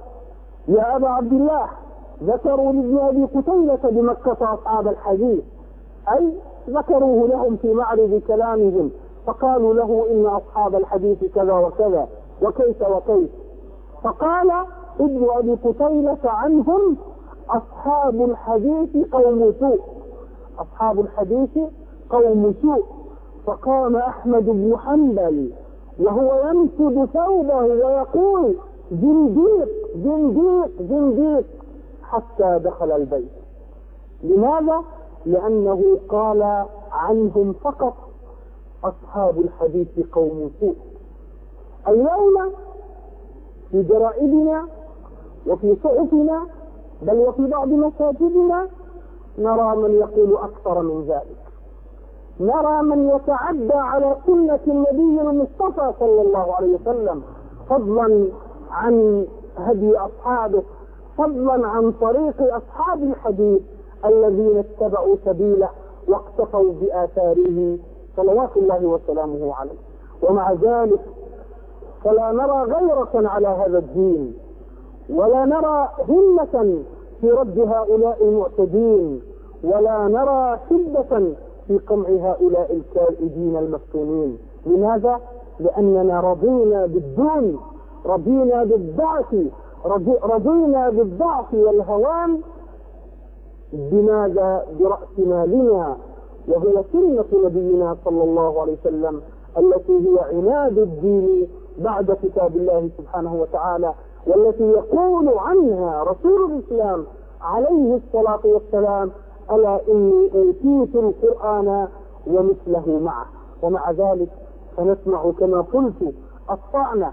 يا أبا عبد الله ذكروا لابن أبي قتيلة بمكة أصحاب الحديث، أي ذكروه لهم في معرض كلامهم فقالوا له إن أصحاب الحديث كذا وكذا وكيف وكيف، فقال ابن أبي قتيلة عنهم أصحاب الحديث قوم سوء، أصحاب الحديث قوم سوء. فقام أحمد بن حنبل وهو يمسد ثوبه ويقول زنديق زنديق زنديق حتى دخل البيت. لماذا؟ لأنه قال عنهم فقط أصحاب الحديث قوم سوء. اليوم في جرائدنا وفي صحفنا بل وفي بعض مساجدنا نرى من يقول أكثر من ذلك، نرى من يتعدى على سنة النبي المصطفى صلى الله عليه وسلم فضلا عن هدي أصحابه، فضلا عن طريق أصحاب الحديث الذين اتبعوا سبيله واقتفوا بآثاره صلوات الله وسلامه عليه. ومع ذلك فلا نرى غيرة على هذا الدين، ولا نرى همة في رد هؤلاء المعتدين، ولا نرى شدة في قمع هؤلاء الكائدين المفتونين. لماذا؟ لأننا رضينا بالدون، رضينا بالضعف، رضينا بالضعف والهوان. بماذا؟ برأس مالنا، وهي سنة نبينا صلى الله عليه وسلم التي هي عناد الدين بعد كتاب الله سبحانه وتعالى، والتي يقول عنها رسول الإسلام عليه الصلاة والسلام: ألا إني أوتيت القرآن ومثله معه. ومع ذلك فنسمع كما قلت الطعن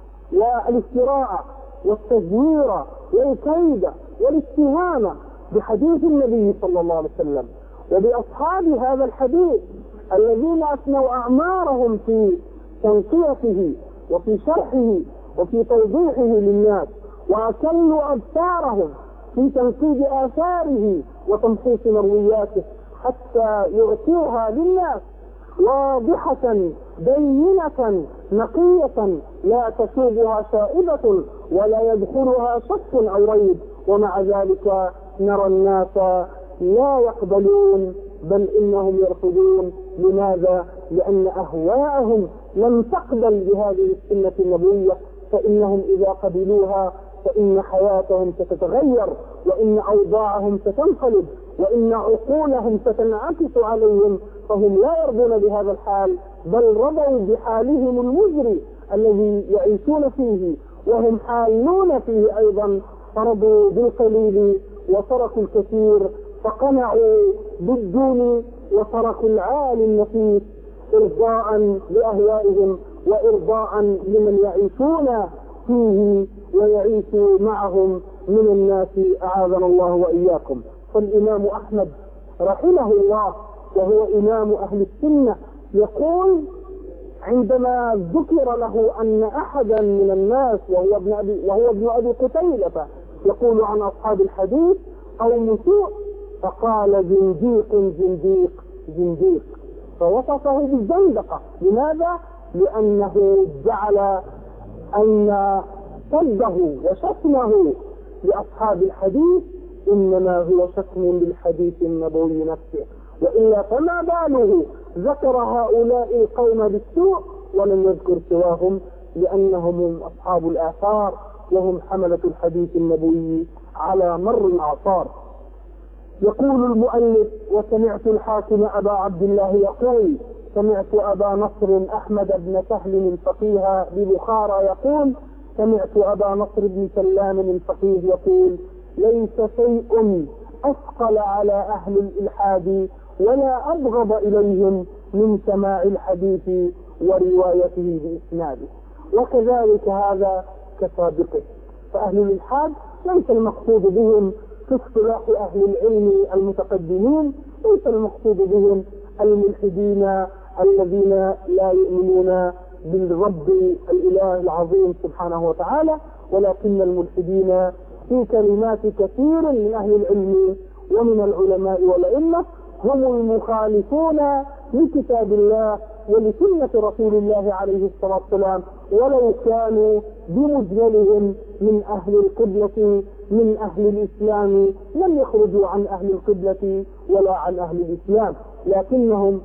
والافتراء والتزوير والكيد والاتهام بحديث النبي صلى الله عليه وسلم وبأصحاب هذا الحديث الذين أثنوا أعمارهم في تنقيته وفي شرحه وفي توضيحه للناس، وأكلوا أبصارهم في تنقيد آثاره وتمحيص مروياته حتى يعطوها للناس واضحة بينة نقية لا تشوبها شائبة ولا يدخلها شك أو ريب. ومع ذلك نرى الناس لا يقبلون، بل إنهم يرفضون. لماذا؟ لأن أهواءهم لم تقبل بهذه السنة النبوية، فإنهم إذا قبلوها فإن حياتهم ستتغير، وإن أوضاعهم ستنقلب، وإن عقولهم ستنعكس عليهم، فهم لا يرضون بهذا الحال، بل رضوا بحالهم المزري الذي يعيشون فيه وهم حالون فيه أيضا، فرضوا بالقليل وتركوا الكثير، فقنعوا بالدون وتركوا العالي النفيس إرضاء لأهوائهم وإرضاء لمن يعيشون فيه ويعيش معهم من الناس، أعاذنا الله وإياكم. فالإمام أحمد رحمه الله وهو إمام أهل السنة يقول عندما ذكر له أن أحدا من الناس وهو ابن أبي, وهو ابن أبي قتيلة يقول عن أصحاب الحديث قوم سوء، فقال: زنديق زنديق زنديق، فوصفه بالزندقة. لماذا؟ لأنه جعل أن سبه وشتمه لأصحاب الحديث إنما هو شتم بالحديث النبوي نفسه، وإلا فما باله ذكر هؤلاء القوم بالسوء ولم يذكر سواهم، لأنهم أصحاب الآثار وهم حملة الحديث النبوي على مر الأعصار. يقول المؤلف: وسمعت الحاكم أبا عبد الله يقول: سمعت أبا نصر أحمد بن سهل الفقيه ببخارى يقول: سمعت أبا نصر بن سلام الفقيه يقول: ليس شيء أثقل على أهل الإلحاد ولا أبغض إليهم من سماع الحديث وروايته بإسناده. وكذلك هذا كسابقه، فأهل الإلحاد ليس المقصود بهم في اصطلاح أهل العلم المتقدمين، ليس المقصود بهم الملحدين الذين لا يؤمنون بالرب الإله العظيم سبحانه وتعالى، ولكن الملحدين في كلمات كثير من أهل العلم ومن العلماء والأئمة هم المخالفون لكتاب الله ولسنة رسول الله عليه الصلاة والسلام، ولو كانوا بمجملهم من أهل القبلة من أهل الإسلام لم يخرجوا عن أهل القبلة ولا عن أهل الإسلام، لكنهم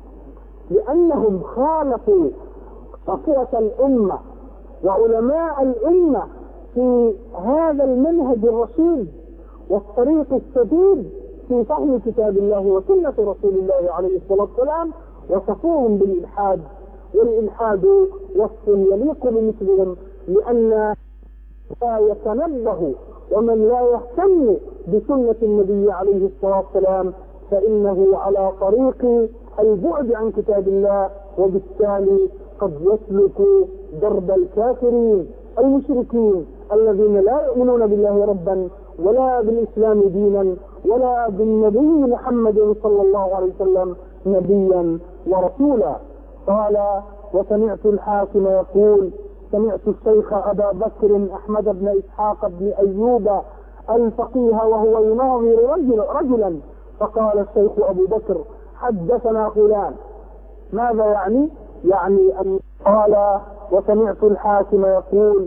لأنهم خالفوا صفوة الأمة وعلماء الأمة في هذا المنهج الرشيد والطريق السديد في فهم كتاب الله وسنة رسول الله عليه الصلاة والسلام، وصفوهم بالإلحاد. والإلحاد وصف يليق بمثلهم، لأن لا يتنبه ومن لا يهتم بسنة النبي عليه الصلاة والسلام فإنه على طريق البعد عن كتاب الله، وبالتالي قد يسلك درب الكافرين المشركين الذين لا يؤمنون بالله ربا ولا بالإسلام دينا ولا بالنبي محمد صلى الله عليه وسلم نبيا ورسولا. قال: وسمعت الحاكم يقول: سمعت الشيخ أبا بكر أحمد بن إسحاق بن أيوب الفقيه وهو يناظر رجل رجلا، فقال الشيخ أبو بكر: حدثنا فلان. ماذا يعني؟ يعني أن قال: وسمعت الحاكم يقول: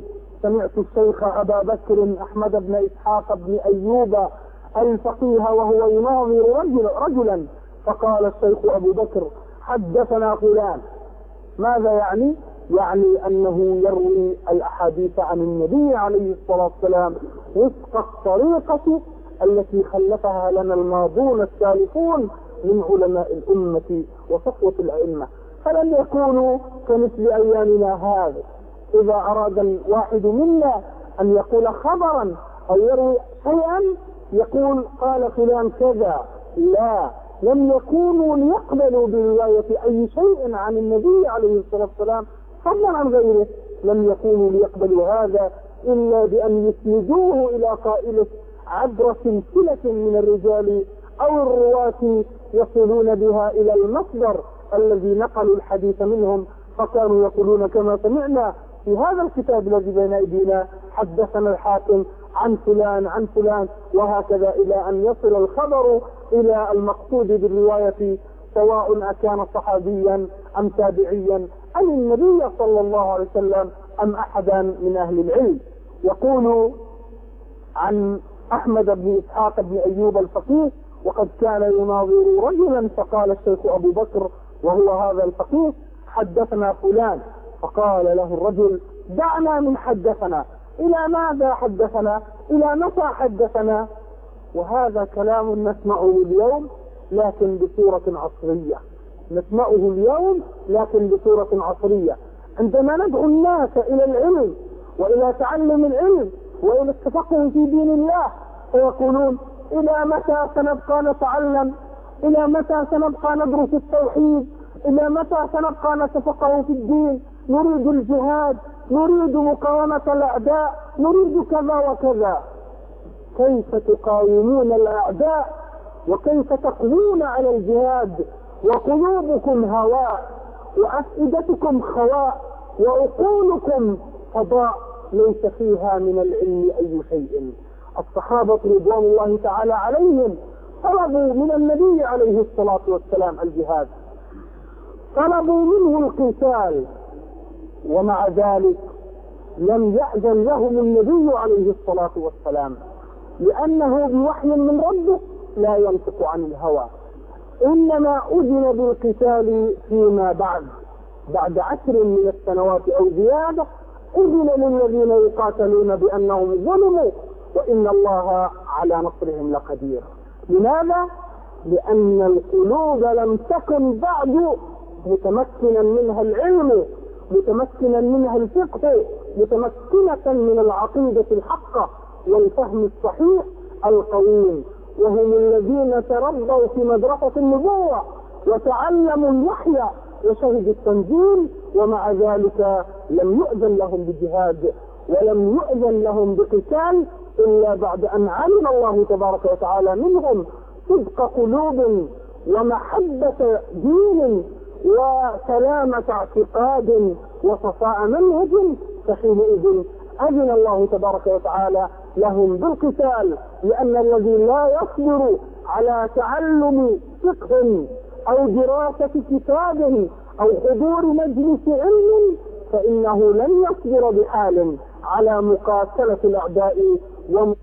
سمعت الشيخ أبا بكر أحمد بن إسحاق بن أيوب الفقيه وهو يناظر رجل رجلا، فقال الشيخ أبو بكر حدثنا فلان. ماذا يعني؟ يعني أنه يروي الأحاديث عن النبي عليه الصلاة والسلام وفق الطريقة التي خلفها لنا الماضون السالفون من علماء الأمة وصفوة الأئمة، فلم يكونوا كمثل أيامنا هذا. إذا أراد الواحد منا أن يقول خبرا أو يروي شيئا يقول قال فلان كذا، لا، لم يكونوا ليقبلوا برواية أي شيء عن النبي عليه الصلاة والسلام فضلا عن غيره، لم يكونوا ليقبلوا هذا إلا بأن يسندوه إلى قائله عبر سلسلة من الرجال أو الرواة يصلون بها إلى المصدر الذي نقلوا الحديث منهم، فكانوا يقولون كما سمعنا في هذا الكتاب الذي بين أيدينا حدثنا الحاكم عن فلان عن فلان، وهكذا إلى أن يصل الخبر إلى المقصود بالرواية، سواء أكان صحابيا أم تابعيا أم النبي صلى الله عليه وسلم أم أحدا من أهل العلم. يقول عن أحمد بن إسحاق بن أيوب الفقيه وقد كان يناظر رجلا، فقال الشيخ أبو بكر وهو هذا الفقيه حدثنا فلان، فقال له الرجل دعنا من حدثنا، إلى ماذا حدثنا؟ إلى متى حدثنا؟ وهذا كلام نسمعه اليوم لكن بصورة عصرية، نسمعه اليوم لكن بصورة عصرية. عندما ندعو الناس إلى العلم وإلى تعلم العلم وإلى التفقه في دين الله فيقولون إلى متى سنبقى نتعلم؟ إلى متى سنبقى ندرس التوحيد؟ إلى متى سنبقى نتفقه في الدين؟ نريد الجهاد، نريد مقاومة الأعداء، نريد كذا وكذا. كيف تقاومون الأعداء وكيف تقوون على الجهاد وقلوبكم هواء وأفئدتكم خواء وعقولكم فضاء ليس فيها من العلم أي شيء؟ الصحابة رضوان الله تعالى عليهم طلبوا من النبي عليه الصلاة والسلام الجهاد، طلبوا منه القتال، ومع ذلك لم يأذن لهم النبي عليه الصلاة والسلام، لأنه بوحي من ربه لا ينطق عن الهوى، إنما أذن بالقتال فيما بعد بعد عشر من السنوات أو زيادة، أذن للذين يقاتلون بأنهم ظلموا وإن الله على نصرهم لقدير. لماذا؟ لأن القلوب لم تكن بعد متمكنا منها العلم، متمكنا منها الفقه، متمكنة من العقيدة الحقة والفهم الصحيح القويم، وهم الذين تربوا في مدرسة النبوة وتعلموا الوحي وشهدوا التنزيل، ومع ذلك لم يؤذن لهم بجهاد ولم يؤذن لهم بقتال إلا بعد أن علم الله تبارك وتعالى منهم صدق قلوب ومحبة دين وسلامة اعتقاد وصفاء منهج، فحينئذ أذن الله تبارك وتعالى لهم بالقتال، لأن الذي لا يصبر على تعلم فقه أو دراسة كتاب أو حضور مجلس علم فإنه لن يصبر بحال على مقاتلة الأعداء ومقاربة.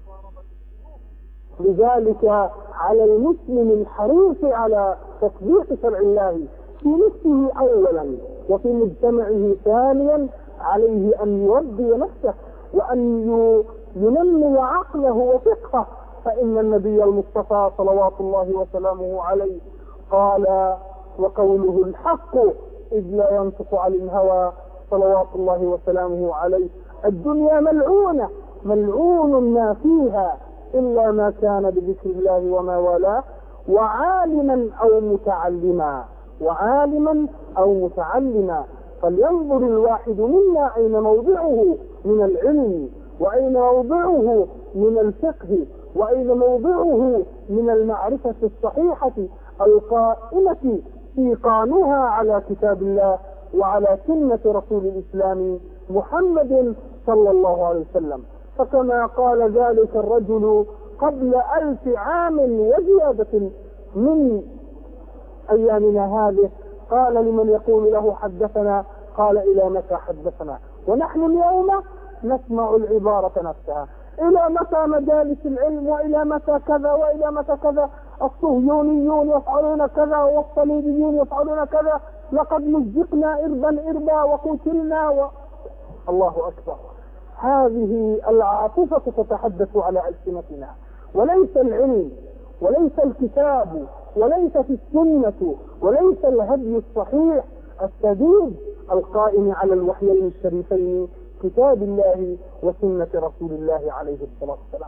لذلك على المسلم الحريص على تطبيق شرع الله في نفسه أولا وفي مجتمعه ثانيا عليه أن يربي نفسه وأن ينمي عقله وفقهه، فإن النبي المصطفى صلوات الله وسلامه عليه قال وقوله الحق إذ لا ينطق عن الهوى صلوات الله وسلامه عليه الدنيا ملعونة ملعون ما فيها إلا ما كان بذكر الله وما والاه وعالما أو متعلما وعالما أو متعلما. فلينظر الواحد منا أين موضعه من العلم، وأين موضعه من الفقه، وأين موضعه من المعرفة الصحيحة القائمة إيقانها على كتاب الله وعلى سنة رسول الإسلام محمد صلى الله عليه وسلم. فكما قال ذلك الرجل قبل ألف عام وزيادة من أيامنا هذه، قال لمن يقول له حدثنا، قال إلى متى حدثنا؟ ونحن اليوم نسمع العبارة نفسها. إلى متى مجالس العلم؟ وإلى متى كذا وإلى متى كذا؟ الصهيونيون يفعلون كذا والصليبيون يفعلون كذا، لقد مزقنا إربا إربا وقتلنا و... الله أكبر. هذه العاطفة تتحدث على ألسنتنا، وليس العلم وليس الكتاب وليست السنة وليس الهدي الصحيح السديد القائم على الوحيين الشريفين كتاب الله وسنة رسول الله عليه الصلاة والسلام.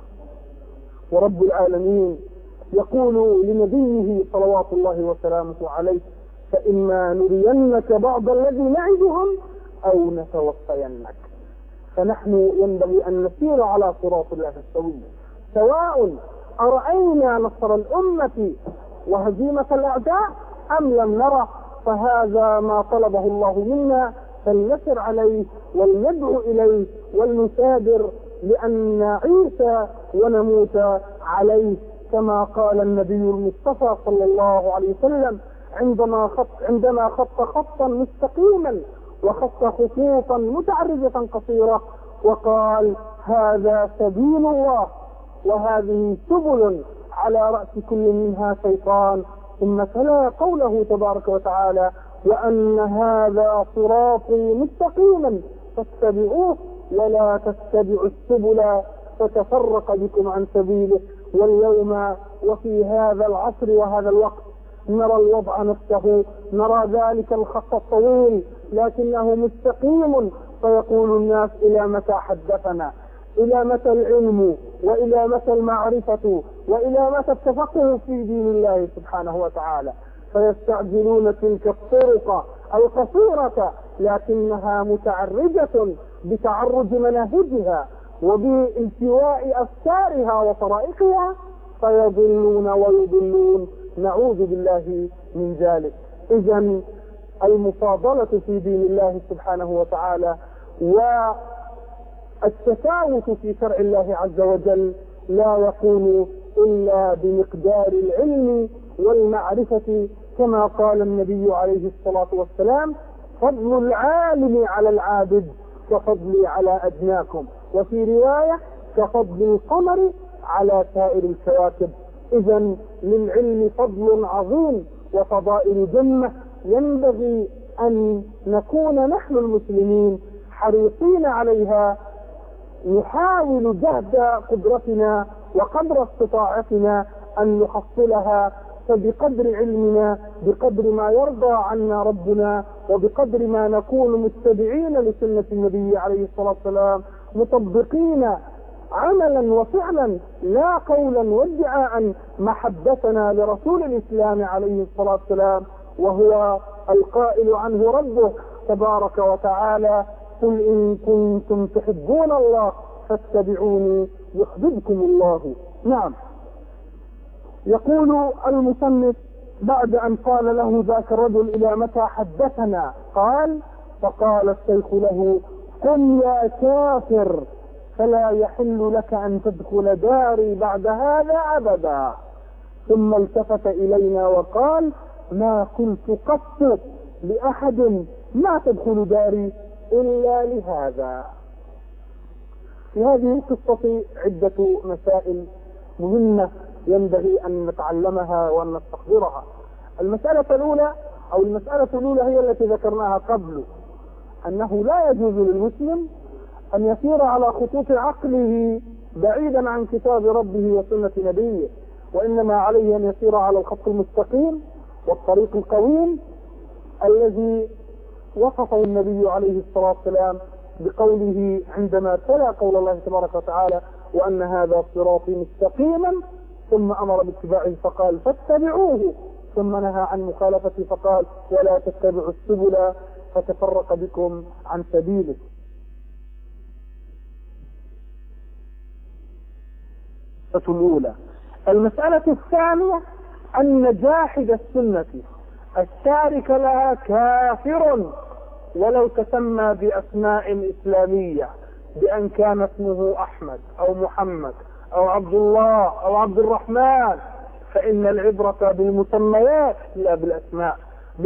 ورب العالمين يقول لنبيه صلوات الله وسلامه عليه: فإما نرينك بعض الذي نعدهم أو نتوفينك. فنحن ينبغي أن نسير على صراط الله السوي، سواء أرأينا نصر الأمة وهزيمة الأعداء أم لم نرى، فهذا ما طلبه الله منا، فلنسر عليه ولندعو إليه ولنثابر لأن نعيش ونموت عليه، كما قال النبي المصطفى صلى الله عليه وسلم عندما خط عندما خط خطا مستقيما وخط خطوطا متعرجة قصيرة وقال: هذا سبيل الله وهذه سبل على رأس كل منها شيطان، ثم تلا قوله تبارك وتعالى: وأن هذا صراطي مستقيما فاتبعوه ولا تتبعوا السبل فتفرق بكم عن سبيله. واليوم وفي هذا العصر وهذا الوقت نرى الوضع نفسه، نرى ذلك الخط الطويل لكنه مستقيم، فيقول الناس: إلى متى حدثنا؟ إلى متى العلم؟ وإلى متى المعرفة؟ وإلى متى التفقه في دين الله سبحانه وتعالى؟ فيستعجلون تلك الطرق القصيرة لكنها متعرجة بتعرج مناهجها وبالتواء أفكارها وطرائقها، فيضلون ويضلون، نعوذ بالله من ذلك. إذن المفاضلة في دين الله سبحانه وتعالى والتفاوت في شرع الله عز وجل لا يكون إلا بمقدار العلم والمعرفة، كما قال النبي عليه الصلاة والسلام: فضل العالم على العابد كفضلي على أدناكم، وفي رواية: كفضل القمر على سائر الكواكب. إذن للعلم فضل عظيم وفضائل جمة، ينبغي أن نكون نحن المسلمين حريصين عليها، نحاول جهد قدرتنا وقدر استطاعتنا أن نحصلها، فبقدر علمنا بقدر ما يرضى عنا ربنا، وبقدر ما نكون متبعين لسنة النبي عليه الصلاة والسلام، مطبقين عملا وفعلا لا قولا وادعاء محبتنا لرسول الإسلام عليه الصلاة والسلام، وهو القائل عنه ربه تبارك وتعالى: قل إن كنتم تحبون الله فاتبعوني يحببكم الله. نعم، يقول المصنف بعد أن قال له ذاك الرجل: إلى متى حدثنا؟ قال: فقال الشيخ له: قم يا كافر، فلا يحل لك أن تدخل داري بعد هذا أبدا. ثم التفت إلينا وقال: ما قلت قط لأحد ما تدخل داري إلا لهذا. في هذه القصة عدة مسائل مهمة ينبغي أن نتعلمها وأن نستحضرها. المسألة الأولى أو المسألة الأولى هي التي ذكرناها قبل، أنه لا يجوز للمسلم أن يسير على خطوط عقله بعيدا عن كتاب ربه وسنة نبيه، وإنما عليه أن يسير على الخط المستقيم والطريق القويم الذي وصفه النبي عليه الصلاة والسلام بقوله عندما تلا قول الله تبارك وتعالى: وأن هذا صراطي مستقيما، ثم أمر باتباعه فقال: فاتبعوه، ثم نهى عن مخالفته فقال: ولا تتبعوا السبل فتفرق بكم عن سبيله. الأولى. المسألة الثانية أن جاحد السنة التارك لها كافر ولو تسمى بأسماء إسلامية، بأن كان اسمه أحمد أو محمد أو عبد الله أو عبد الرحمن، فإن العبرة بالمسميات لا بالأسماء،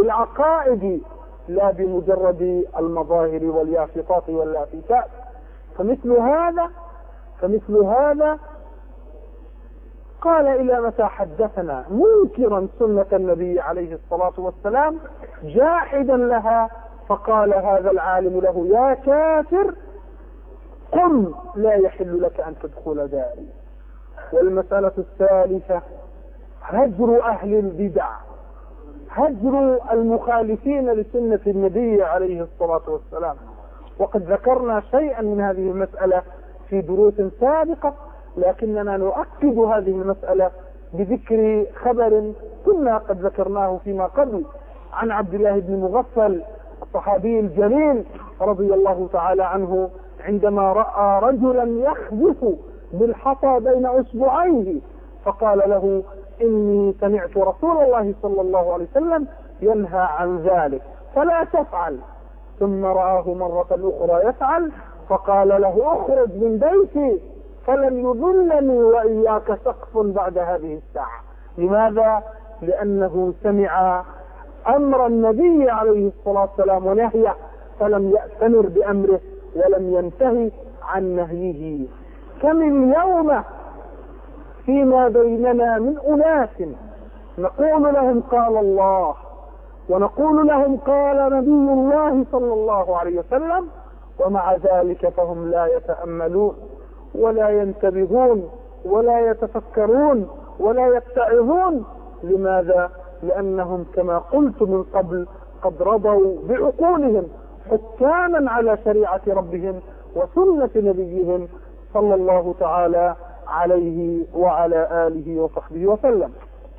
بالعقائد لا بمجرد المظاهر واليافطات واللافتات. فمثل هذا فمثل هذا قال إلى متى حدثنا منكرا سنة النبي عليه الصلاة والسلام جاحدا لها، فقال هذا العالم له يا كافر قم لا يحل لك أن تدخل داري. والمسألة الثالثة هجر أهل البدع، هجر المخالفين لسنة النبي عليه الصلاة والسلام. وقد ذكرنا شيئا من هذه المسألة في دروس سابقة، لكننا نؤكد هذه المسألة بذكر خبر كنا قد ذكرناه فيما قبل عن عبد الله بن مغفل الصحابي الجليل رضي الله تعالى عنه، عندما رأى رجلا يخذف بالحصى بين أصبعيه فقال له إني سمعت رسول الله صلى الله عليه وسلم ينهى عن ذلك فلا تفعل. ثم رآه مرة أخرى يفعل فقال له اخرج من بيتي فلن يظلني وإياك سقف بعد هذه الساعة. لماذا؟ لأنه سمع أمر النبي عليه الصلاة والسلام ونهيه فلم يأتمر بأمره ولم ينتهي عن نهيه. كم اليوم فيما بيننا من أناس نقول لهم قال الله ونقول لهم قال نبي الله صلى الله عليه وسلم، ومع ذلك فهم لا يتأملون ولا ينتبهون ولا يتفكرون ولا يتعظون. لماذا؟ لأنهم كما قلت من قبل قد رضوا بعقولهم حكاما على شريعة ربهم وسنة نبيهم صلى الله تعالى عليه وعلى آله وصحبه وسلم.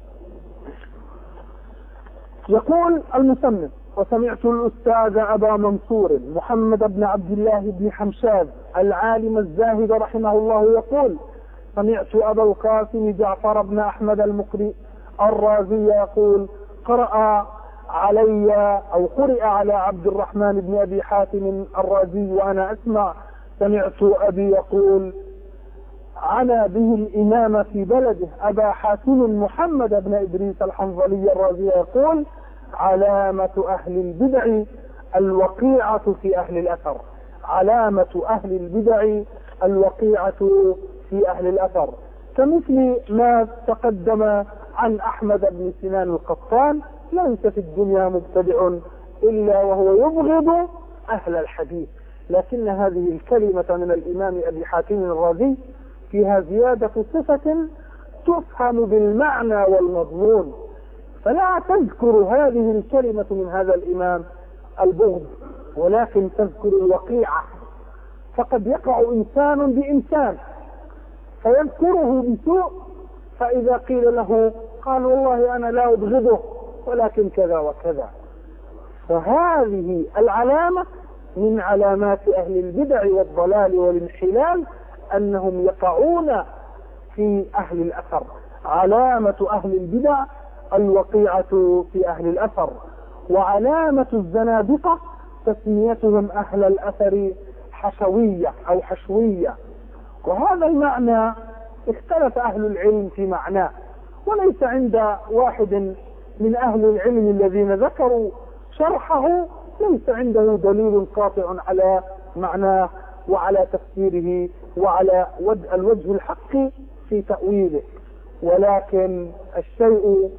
يقول المصنف وسمعت الأستاذ أبا منصور محمد بن عبد الله بن حمشاد العالم الزاهد رحمه الله يقول سمعت أبا القاسم جعفر بن أحمد المقري الرازي يقول قرأ علي أو قرئ على عبد الرحمن بن أبي حاتم الرازي وأنا أسمع سمعت أبي يقول عنا به الإمام في بلده أبا حاتم محمد بن إدريس الحنظلي الرازي يقول علامة أهل البدع الوقيعة في أهل الأثر. علامة أهل البدع الوقيعة في أهل الأثر، كمثل ما تقدم عن أحمد بن سنان القطان ليس في الدنيا مبتدع إلا وهو يبغض أهل الحديث. لكن هذه الكلمة من الإمام أبي حاتم الرازي فيها زيادة صفة تفهم بالمعنى والمضمون، فلا تذكر هذه الكلمة من هذا الإمام البغض ولكن تذكر الوقيعة. فقد يقع إنسان بإنسان فيذكره بسوء، فإذا قيل له قال والله أنا لا أبغضه ولكن كذا وكذا. فهذه العلامة من علامات أهل البدع والضلال والانحلال أنهم يقعون في أهل الأثر. علامة أهل البدع الوقيعة في أهل الأثر. وعلامة الزنادقة تسميتهم أهل الأثر حشوية أو حشوية. وهذا المعنى اختلف أهل العلم في معناه، وليس عند واحد من أهل العلم الذين ذكروا شرحه ليس عنده دليل قاطع على معناه وعلى تفسيره وعلى الوجه الحق في تأويله. ولكن الشيء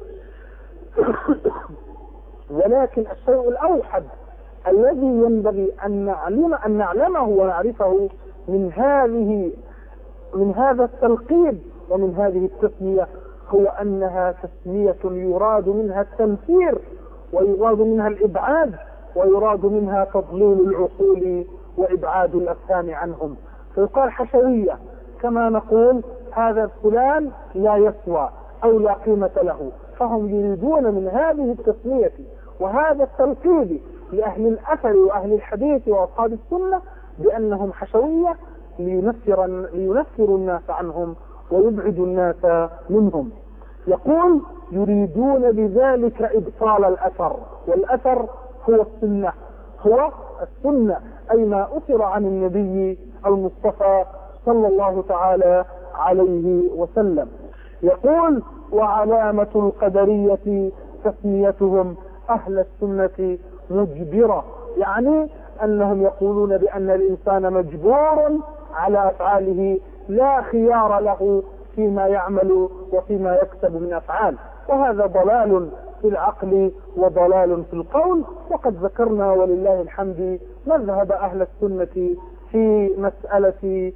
ولكن الشيء الأوحد الذي ينبغي أن نعلم أن نعلمه ونعرفه من هذه من هذا التلقيب ومن هذه التسمية هو أنها تسمية يراد منها التنفير ويراد منها الإبعاد ويراد منها تضليل العقول وإبعاد الأفهام عنهم. فيقال حشوية كما نقول هذا فلان لا يسوى أو لا قيمة له. فهم يريدون من هذه التسمية وهذا التلقيب لأهل الأثر وأهل الحديث وأصحاب السنة بأنهم حشوية لينفر لينفروا الناس عنهم ويبعدوا الناس منهم. يقول يريدون بذلك إبطال الأثر، والأثر هو السنة هو السنة أي ما أثر عن النبي المصطفى صلى الله تعالى عليه وسلم. يقول وعلامة القدرية تسميتهم أهل السنة مجبرة، يعني أنهم يقولون بأن الإنسان مجبور على أفعاله لا خيار له فيما يعمل وفيما يكسب من أفعال، وهذا ضلال في العقل وضلال في القول. وقد ذكرنا ولله الحمد مذهب أهل السنة في مسألة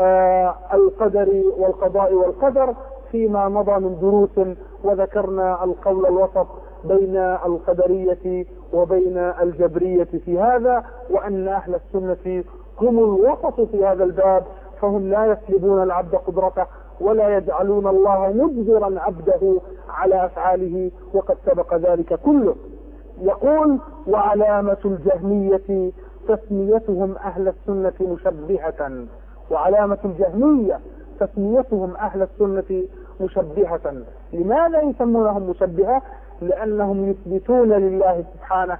آه القدر والقضاء والقدر فيما مضى من دروس، وذكرنا القول الوسط بين القدرية وبين الجبرية في هذا، وأن أهل السنة هم الوسط في هذا الباب، فهم لا يسلبون العبد قدرته ولا يجعلون الله مجبرا عبده على أفعاله، وقد سبق ذلك كله. يقول: وعلامة الجهمية تسميتهم أهل السنة مشبهة. وعلامة الجهمية تسميتهم أهل السنة مشبهة. لماذا يسمونهم مشبهة؟ لأنهم يثبتون لله سبحانه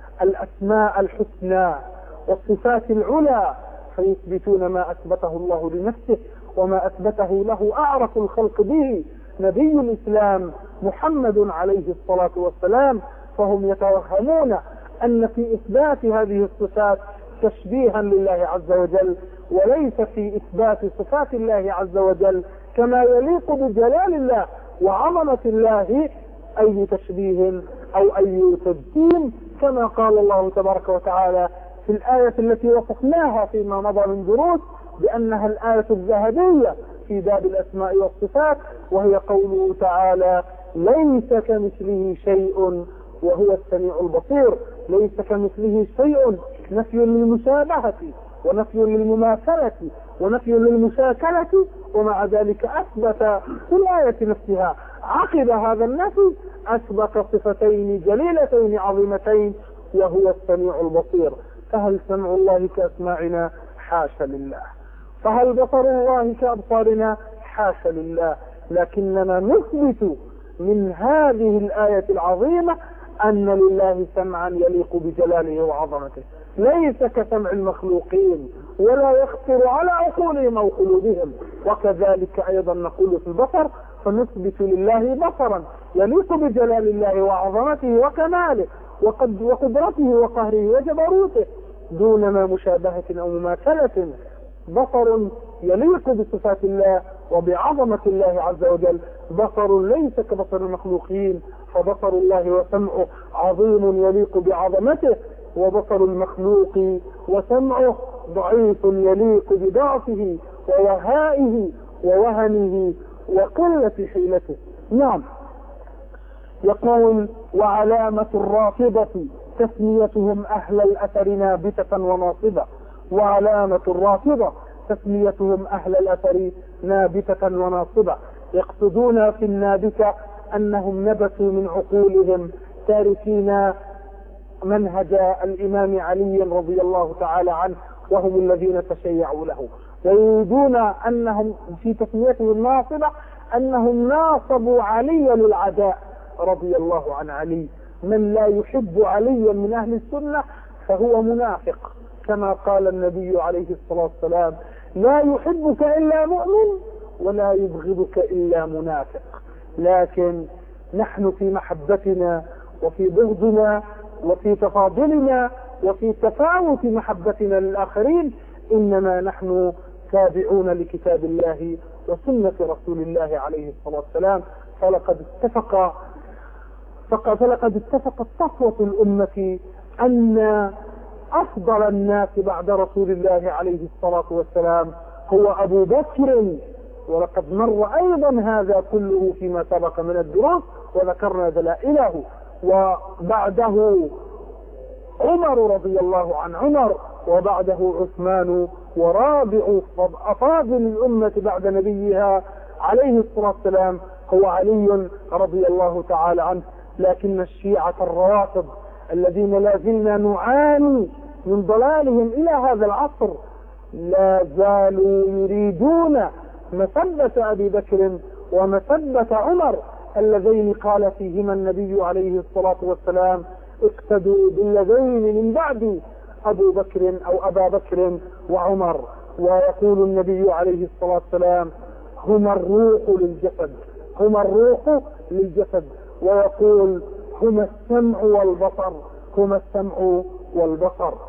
الأسماء الحسنى والصفات العلى، فيثبتون ما أثبته الله لنفسه وما أثبته له أعرف الخلق به نبي الإسلام محمد عليه الصلاة والسلام، فهم يتوهمون أن في إثبات هذه الصفات تشبيها لله عز وجل، وليس في إثبات صفات الله عز وجل كما يليق بجلال الله وعظمة الله أي تشبيه أو أي تجسيم، كما قال الله تبارك وتعالى في الآية التي وصفناها فيما مضى من دروس بأنها الآية الذهبية في باب الأسماء والصفات، وهي قوله تعالى: ليس كمثله شيء وهو السميع البصير. ليس كمثله شيء نفي للمشابهة ونفي للمماثلة ونفي للمشاكلة، ومع ذلك أثبت في الآية نفسها عقب هذا النفي أثبت صفتين جليلتين عظيمتين، وهو السميع البصير. فهل سمع الله كأسماعنا؟ حاشا لله. فهل بصر الله كأبصارنا؟ حاشا لله. لكننا نثبت من هذه الآية العظيمة أن لله سمعا يليق بجلاله وعظمته، ليس كسمع المخلوقين ولا يخطر على عقولهم أو قلوبهم. وكذلك أيضا نقول في البصر، فنثبت لله بصرا يليق بجلال الله وعظمته وكماله وقدرته وقهره وجبروته دون ما مشابهة أو مماثلة. بصر يليق بصفات الله وبعظمة الله عز وجل، بصر ليس كبصر المخلوقين، فبصر الله وسمعه عظيم يليق بعظمته، وبصر المخلوق وسمعه ضعيف يليق بضعفه ووهائه ووهنه وقلة حيلته. نعم. يقول: وعلامة الرافضة تسميتهم أهل الأثر نابتة وناصبة. وعلامة الرافضة تسميتهم أهل الأثر نابتة وناصبة. يقصدون في النابتة أنهم نبتوا من عقولهم تاركين منهج الإمام علي رضي الله تعالى عنه، وهم الذين تشيعوا له. ويريدون أنهم في تسميتهم الناصبة أنهم ناصبوا علي للعداء رضي الله عن علي. من لا يحب عليا من أهل السنة فهو منافق، كما قال النبي عليه الصلاة والسلام: لا يحبك إلا مؤمن ولا يبغضك إلا منافق. لكن نحن في محبتنا وفي بغضنا وفي تفاضلنا وفي تفاوت محبتنا للآخرين إنما نحن تابعون لكتاب الله وسنة رسول الله عليه الصلاة والسلام. فلقد اتفق فلقد اتفقت صفوة الأمة أن أفضل الناس بعد رسول الله عليه الصلاة والسلام هو أبو بكر، ولقد مر أيضا هذا كله فيما سبق من الدروس وذكرنا دلائله. وبعده عمر رضي الله عن عمر، وبعده عثمان، ورابع أفاضل الأمة بعد نبيها عليه الصلاة والسلام هو علي رضي الله تعالى عنه. لكن الشيعة الروافض الذين لا زلنا نعاني من ضلالهم إلى هذا العصر لا زالوا يريدون مسبة أبي بكر ومسبة عمر اللذين قال فيهما النبي عليه الصلاة والسلام: اقتدوا بالذين من بعد أبو بكر أو أبا بكر وعمر. ويقول النبي عليه الصلاة والسلام: هما الروح للجسد هما الروح للجسد ويقول: هما السمع والبصر هما السمع والبصر.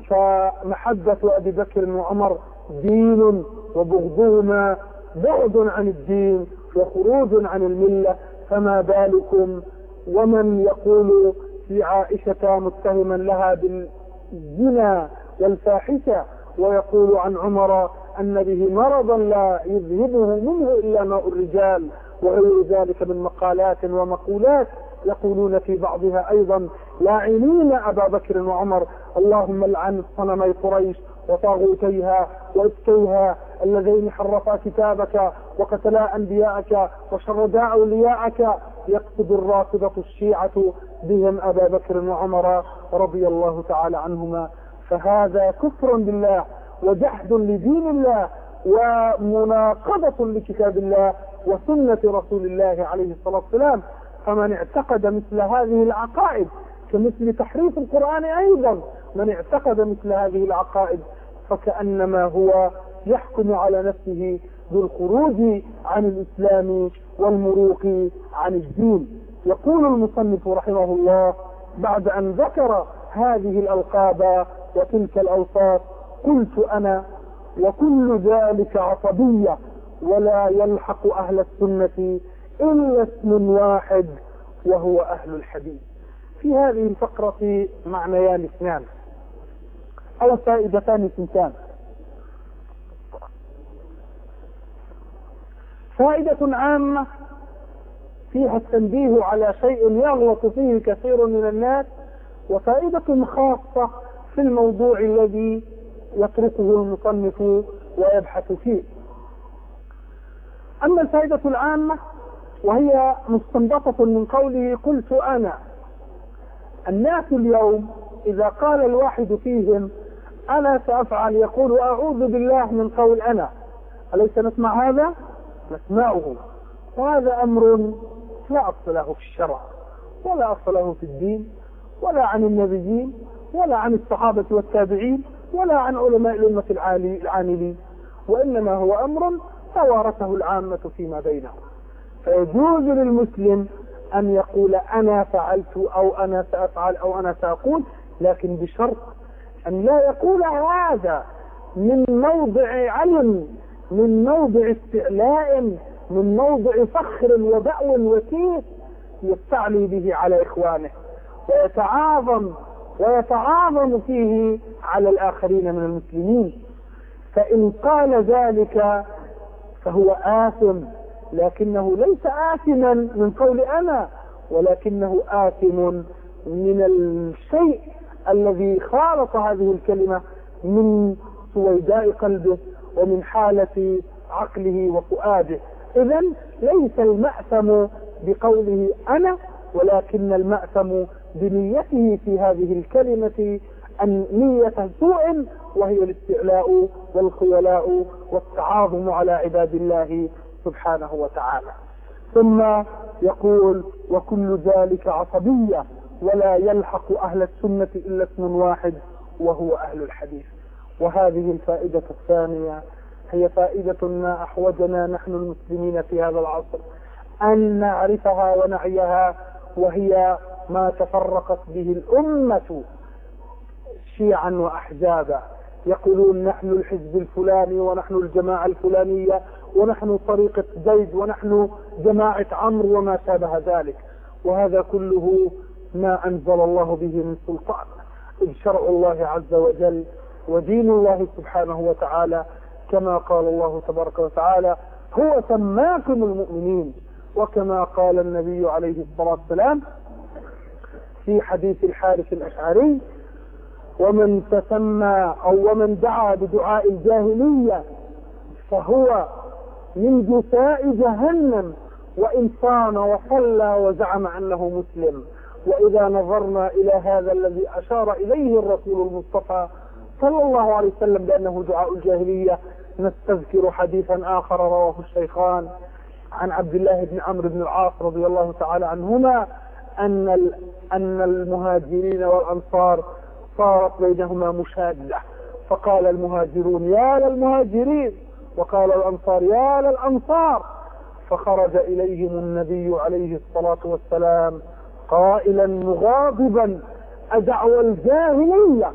فمحبة أبي بكر وعمر دين وبغضهما بعد عن الدين وخروج عن الملة، فما بالكم ومن يقول في عائشة متهما لها بالزنا والفاحشة، ويقول عن عمر أن به مرضا لا يذهبه منه إلا ماء الرجال، وغير ذلك من مقالات ومقولات يقولون في بعضها أيضا لاعنين أبا بكر وعمر، اللهم لعن صنمي قريش وطاغوتيها وإفكيها اللذين حرفا كتابك وقتلا أنبياءك وشردا أولياءك، يقصد الرافضة الشيعة بهم أبا بكر وعمر رضي الله تعالى عنهما. فهذا كفر بالله وجحد لدين الله ومناقضة لكتاب الله وسنة رسول الله عليه الصلاة والسلام. فمن اعتقد مثل هذه العقائد كمثل تحريف القرآن أيضا، من اعتقد مثل هذه العقائد فكأنما هو يحكم على نفسه بالخروج عن الإسلام والمروق عن الدين. يقول المصنف رحمه الله بعد أن ذكر هذه الألقاب وتلك الأوصاف: قلت أنا وكل ذلك عصبية ولا يلحق أهل السنة إلا اسم واحد وهو أهل الحديث. في هذه الفقرة معنيان اثنان أو فائدتان اثنتان. فائدة عامة فيها التنبيه على شيء يغلط فيه كثير من الناس، وفائدة خاصة في الموضوع الذي يتركه المصنف ويبحث فيه. أما الفائدة العامة وهي مستنبطة من قوله قلت أنا، الناس اليوم إذا قال الواحد فيهم أنا سأفعل يقول أعوذ بالله من قول أنا، أليس نسمع هذا؟ نسمعه، وهذا أمر لا أصل له في الشرع ولا أصل له في الدين ولا عن النبيين ولا عن الصحابة والتابعين ولا عن علماء الأمة العاملين، وإنما هو أمر توارثه العامة فيما بينهم. فيجوز للمسلم أن يقول أنا فعلت أو أنا سأفعل أو أنا سأقول، لكن بشرط أن لا يقول هذا من موضع علم، من موضع استعلاء، من موضع فخر وبأو وكيف يستعلي به على إخوانه ويتعاظم ويتعاظم فيه على الآخرين من المسلمين. فإن قال ذلك فهو آثم، لكنه ليس آثما من قول أنا، ولكنه آثم من الشيء الذي خالط هذه الكلمة من سويداء قلبه ومن حالة عقله وفؤاده. إذن ليس المأثم بقوله أنا، ولكن المأثم بنيته في هذه الكلمة أن نية سوء، وهي الاستعلاء والخيلاء والتعاظم على عباد الله سبحانه وتعالى. ثم يقول وكل ذلك عصبية ولا يلحق أهل السنة إلا اسم واحد وهو أهل الحديث. وهذه الفائدة الثانية هي فائدة ما أحوجنا نحن المسلمين في هذا العصر أن نعرفها ونعيها، وهي ما تفرقت به الأمة شيعا وأحزابا، يقولون نحن الحزب الفلاني ونحن الجماعة الفلانية ونحن طريقة زيد ونحن جماعة عمرو وما شابه ذلك، وهذا كله ما أنزل الله به من سلطان، إذ شرع الله عز وجل ودين الله سبحانه وتعالى كما قال الله تبارك وتعالى هو سماكم المؤمنين، وكما قال النبي عليه الصلاة والسلام في حديث الحارث الأشعري ومن تسمى أو ومن دعا بدعاء الجاهلية فهو من جثاء جهنم وإن صام وصلى وزعم أنه مسلم. وإذا نظرنا إلى هذا الذي أشار إليه الرسول المصطفى صلى الله عليه وسلم بأنه دعاء الجاهلية، نستذكر حديثا آخر رواه الشيخان عن عبد الله بن عمرو بن العاص رضي الله تعالى عنهما أن أن المهاجرين والأنصار صارت بينهما مشادة، فقال المهاجرون يا للمهاجرين وقال الأنصار يا للأنصار، فخرج إليهم النبي عليه الصلاة والسلام قائلا مغاضبا أدعوى الجاهلية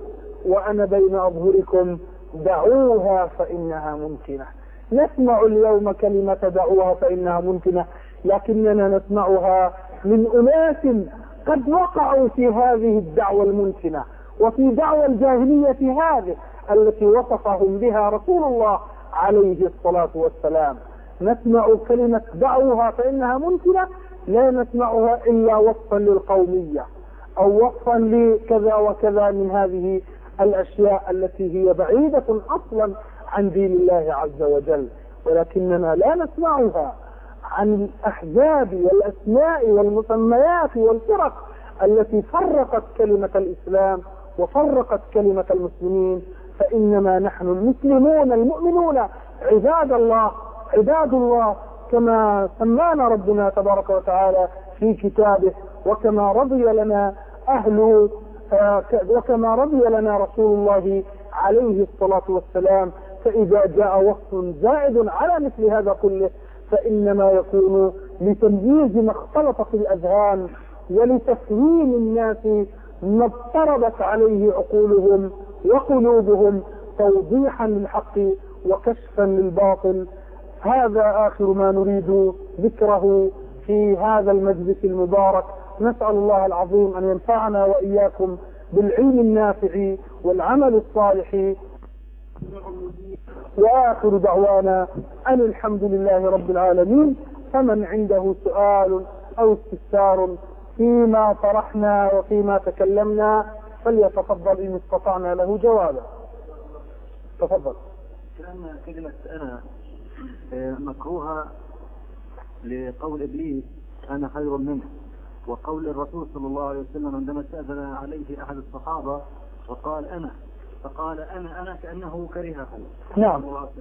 وأنا بين أظهركم دعوها فإنها ممكنة. نسمع اليوم كلمة دعوها فإنها ممكنة، لكننا نسمعها من أناس قد وقعوا في هذه الدعوة الممكنة وفي دعوة الجاهلية هذه التي وصفهم بها رسول الله عليه الصلاة والسلام. نسمع كلمة دعوها فإنها ممكنة، لا نسمعها إلا وصفا للقومية أو وصفا لكذا وكذا من هذه الأشياء التي هي بعيدة أصلا عن دين الله عز وجل، ولكننا لا نسمعها عن الأحزاب والأسماء والمسميات والفرق التي فرقت كلمة الإسلام وفرقت كلمة المسلمين. فإنما نحن المسلمون المؤمنون عباد الله عباد الله كما سمانا ربنا تبارك وتعالى في كتابه، وكما رضي لنا أهل وكما رضي لنا رسول الله عليه الصلاة والسلام. فإذا جاء وصف زائد على مثل هذا كله فإنما يكون لتمييز ما اختلط في الأذهان ولتفهيم الناس ما اضطربت عليه عقولهم وقلوبهم، توضيحا للحق وكشفا للباطل. هذا آخر ما نريد ذكره في هذا المجلس المبارك. نسأل الله العظيم أن ينفعنا وإياكم بالعلم النافع والعمل الصالح، وآخر دعوانا أن الحمد لله رب العالمين. فمن عنده سؤال أو استفسار فيما طرحنا وفيما تكلمنا فليتفضل إن استطعنا له جوابا. تفضل. كان كلمة أنا مكروهة لقول إبليس أنا خير منه، وقول الرسول صلى الله عليه وسلم عندما استأذن عليه أحد الصحابة وقال أنا فقال أنا أنا كأنه كرهه. نعم.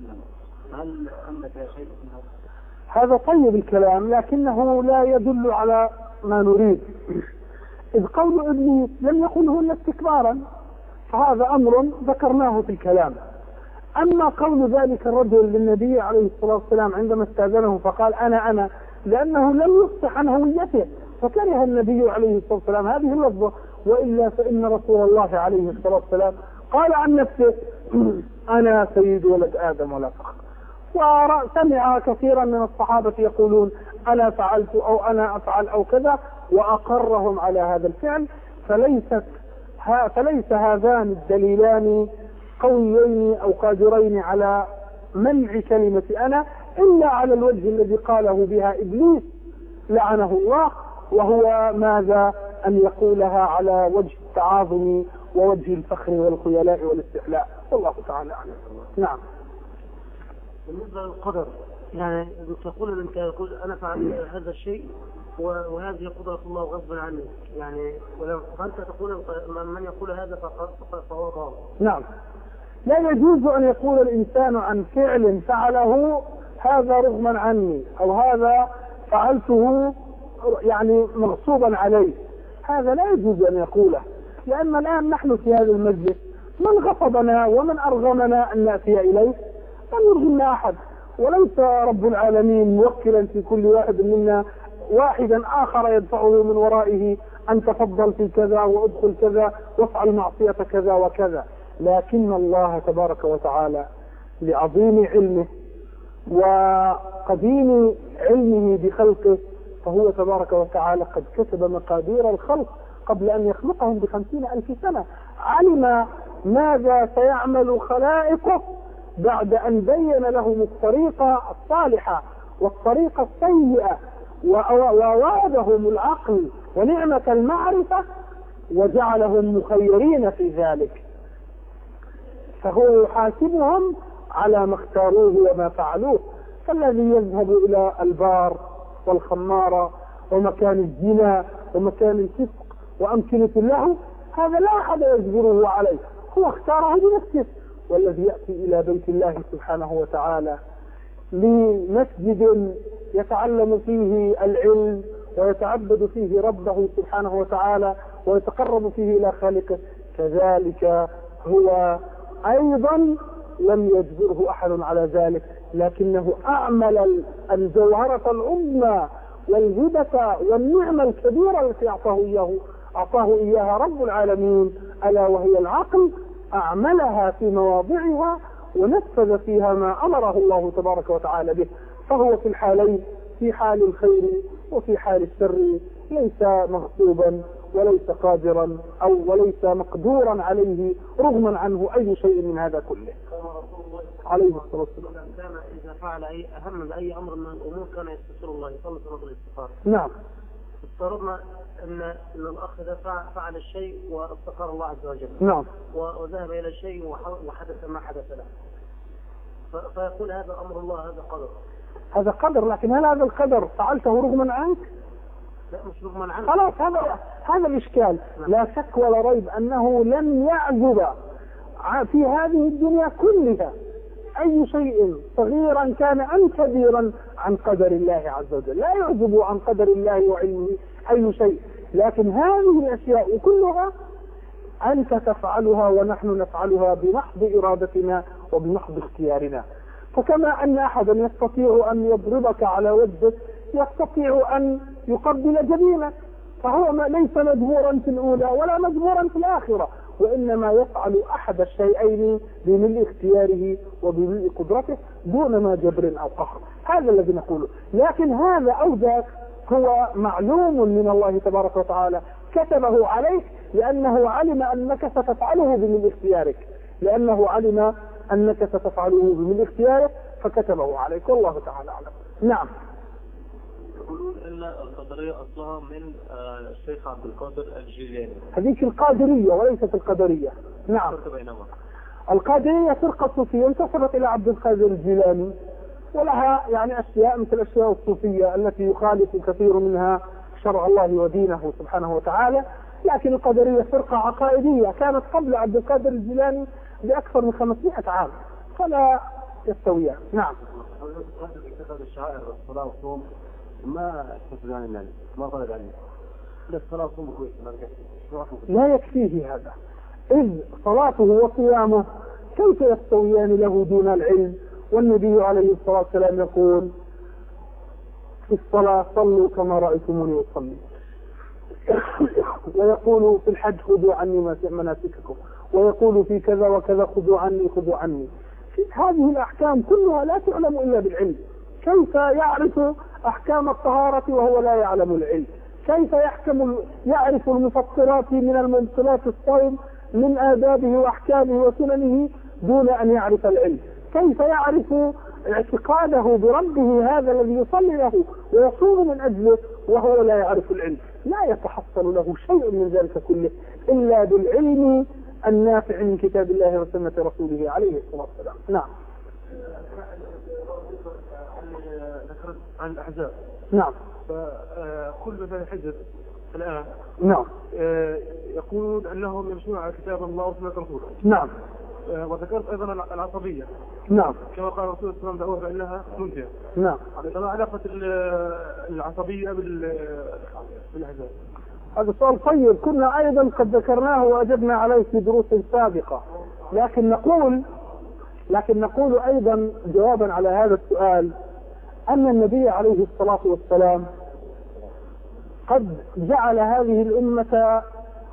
هل عندك شيء من هذا؟ هذا طيب الكلام، لكنه لا يدل على ما نريد. إذ قول إبليس لم يقله إلا استكبارا، فهذا أمر ذكرناه في الكلام. أما قول ذلك الرجل للنبي عليه الصلاة والسلام عندما استأذنه فقال أنا أنا لأنه لم يفصح عن هويته، فكره النبي عليه الصلاة والسلام هذه اللفظة. وإلا فإن رسول الله عليه الصلاة والسلام قال عن نفسه أنا سيد ولد آدم ولا فخر. وسمع كثيرا من الصحابة يقولون أنا فعلت أو أنا أفعل أو كذا، وأقرهم على هذا الفعل. فليست فليس هذان الدليلان قويين أو قادرين على منع كلمة أنا إلا على الوجه الذي قاله بها إبليس لعنه الله، وهو ماذا؟ أن يقولها على وجه التعاظم ووجه الفخر والخيلاء والاستحلاء، والله تعالى أعلم. نعم. بالنسبة للقدر، يعني تقول أنت يقول أنا فعل هذا الشيء وهذه قدرة الله غصبا عني، يعني فأنت تقول من يقول هذا فهو ضال. نعم. لا يجوز أن يقول الإنسان عن فعل فعله هذا رغما عني أو هذا فعلته يعني مغصوبا عليه، هذا لا يجوز أن يقوله. لأن الآن نحن في هذا المجلس من غصبنا ومن أرغمنا أن نأتي إليه؟ لم يرغمنا أحد، وليس رب العالمين موكلا في كل واحد منا واحدا آخر يدفعه من ورائه أن تفضل في كذا وادخل كذا وافعل معصية كذا وكذا. لكن الله تبارك وتعالى لعظيم علمه وقديم علمه بخلقه فهو تبارك وتعالى قد كتب مقادير الخلق قبل أن يخلقهم بخمسين ألف سنة. علم ماذا سيعمل خلائقه بعد أن بين لهم الطريقة الصالحة والطريقة السيئة ووعدهم العقل ونعمة المعرفة وجعلهم مخيرين في ذلك، فهو يحاسبهم على ما اختاروه وما فعلوه. فالذي يذهب إلى البار والخمارة ومكان الزنا ومكان الفسق وأمكنة له هذا لا أحد يجبره عليه، هو اختاره بنفسه. والذي يأتي إلى بيت الله سبحانه وتعالى لمسجد يتعلم فيه العلم ويتعبد فيه ربه سبحانه وتعالى ويتقرب فيه إلى خالقه، كذلك هو أيضا لم يجبره أحد على ذلك، لكنه أعمل الجوهرة العظمى والهبة والنعمة الكبيرة التي أعطاه إياه أعطاه إياها رب العالمين ألا وهي العقل، أعملها في مواضعها ونفذ فيها ما أمره الله تبارك وتعالى به، فهو في الحالين، في حال الخير وفي حال الشر، ليس مغصوبا وليس قادرا أو وليس مقدورا عليه رغما عنه أي شيء من هذا كله عليه الصلاة والسلام. كان إذا فعل أي أهم من أي أمر من الأمور كان يستغفر الله، يصلي صلاة الاستخارة. نعم. افترضنا أن أن الأخ ده فعل الشيء واستخار الله عز وجل. نعم. وذهب إلى الشيء وحدث ما حدث له. فيقول هذا أمر الله، هذا قدر. هذا قدر، لكن هل هذا القدر فعلته رغما عنك؟ لا مش رغما عنك. خلاص، هذا هذا الإشكال. لا شك ولا ريب أنه لن يعزب في هذه الدنيا كلها أي شيء صغيرا كان أم كبيرا عن قدر الله عز وجل، لا يعزب عن قدر الله وعلمه أي شيء، لكن هذه الأشياء كلها أنت تفعلها ونحن نفعلها بمحض إرادتنا وبمحض اختيارنا. فكما أن أحدا يستطيع أن يضربك على وجهك يستطيع أن يقبل جبينك، فهو ليس مجبورا في الأولى ولا مجبورا في الآخرة، وإنما يفعل أحد الشيئين بملء اختياره وبملء قدرته دون ما جبر أو قهر. هذا الذي نقوله. لكن هذا أو ذاك هو معلوم من الله تبارك وتعالى، كتبه عليك لأنه علم أنك ستفعله بملء اختيارك، لأنه علم أنك ستفعله بملء اختيارك فكتبه عليك، والله تعالى أعلم. نعم. يقولون ان القدريه اصلها من الشيخ عبد القادر الجيلاني. هذيك القادريه وليست القدريه. نعم. القادريه فرقه صوفيه انتسبت الى عبد القادر الجيلاني، ولها يعني اشياء مثل الاشياء الصوفيه التي يخالف كثير منها شرع الله ودينه سبحانه وتعالى، لكن القدريه فرقه عقائديه كانت قبل عبد القادر الجيلاني باكثر من خمسمائة عام، فلا يستويان. نعم. اتخذ الشعائر الصلاه والصوم ما تفرض عن الناس، ما طلب عنه. الصلاة والصوم كويس لا يكفيه هذا، إذ صلاته وصيامه كيف يستويان له دون العلم؟ والنبي عليه الصلاة والسلام يقول في الصلاة صلوا كما رأيتموني أصلي، ويقول في الحج خذوا عني مناسككم، ويقول في كذا وكذا خذوا عني خذوا عني. هذه الأحكام كلها لا تعلم إلا بالعلم. كيف يعرف أحكام الطهارة وهو لا يعلم العلم؟ كيف يحكم يعرف المفطرات من المبطلات الصوم من آدابه وأحكامه وسننه دون أن يعرف العلم؟ كيف يعرف اعتقاده بربه هذا الذي يصلي له ويصوم من أجله وهو لا يعرف العلم؟ لا يتحصل له شيء من ذلك كله إلا بالعلم النافع من كتاب الله وسنة رسوله عليه الصلاة والسلام. نعم. عن الأحزاب. نعم. فكل مثلا حزب الآن نعم يقولون أنهم يمشون على كتاب الله وسنة رسوله. نعم. وذكرت أيضا العصبية. نعم. كما قال الرسول صلى الله عليه وسلم دعوها بأنها منتهى. نعم. ما علاقة العصبية بالأحزاب؟ هذا سؤال طيب، كنا أيضا قد ذكرناه وأجبنا عليه في دروس سابقة، لكن نقول لكن نقول أيضا جوابا على هذا السؤال أن النبي عليه الصلاة والسلام قد جعل هذه الأمة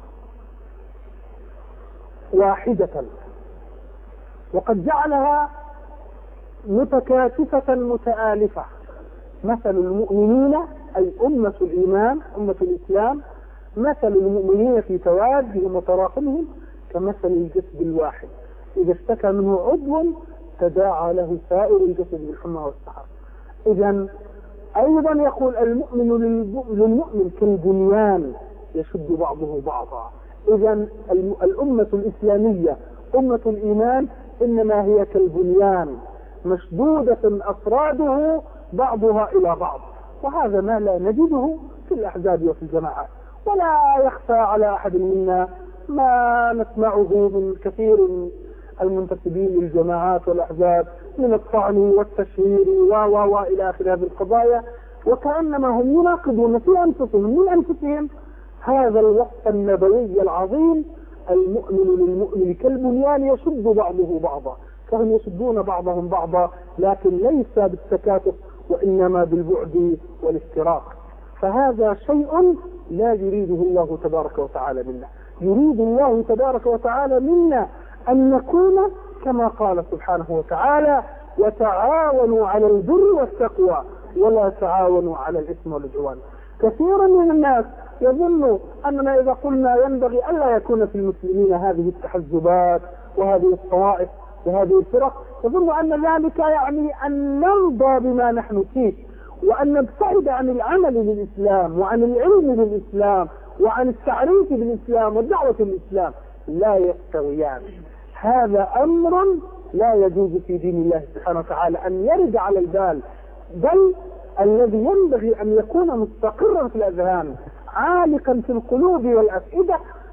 واحدة، وقد جعلها متكاتفة متآلفة. مثل المؤمنين أي أمة الإيمان أمة الإسلام، مثل المؤمنين في توادهم وتراحمهم كمثل الجسد الواحد إذا اشتكى منه عضو تداعى له سائر الجسد بالحمى والسحر. إذا أيضا يقول المؤمن للمؤمن كالبنيان يشد بعضه بعضا. إذا الأمة الإسلامية أمة الإيمان إنما هي كالبنيان مشدودة أفراده بعضها إلى بعض، وهذا ما لا نجده في الأحزاب وفي الجماعات، ولا يخفى على أحد منا ما نسمعه من كثير من المنتسبين للجماعات والأحزاب من الطعن والتشهير و و و إلى آخر هذه القضايا، وكأنما هم يناقضون في أنفسهم من أنفسهم هذا الوصف النبوي العظيم: المؤمن للمؤمن كالبنيان يشد بعضه بعضا. فهم يشدون بعضهم بعضا، لكن ليس بالتكاتف وإنما بالبعد والافتراق. فهذا شيء لا يريده الله تبارك وتعالى منا. يريد الله تبارك وتعالى منا أن نكون كما قال سبحانه وتعالى وتعاونوا على البر والتقوى ولا تعاونوا على الإثم والعدوان. كثيرا من الناس يظن أننا إذا قلنا ينبغي ألا يكون في المسلمين هذه التحزبات وهذه الطوائف وهذه الفرق، يظن أن ذلك يعني أن نرضى بما نحن فيه وأن نبتعد عن العمل للإسلام وعن العلم للإسلام وعن التعريف بالإسلام والدعوة للإسلام. لا يستويان. هذا أمر لا يجوز في دين الله سبحانه وتعالى أن يرد على البال، بل الذي ينبغي أن يكون مستقرا في الأذهان عالقا في القلوب والأفئدة: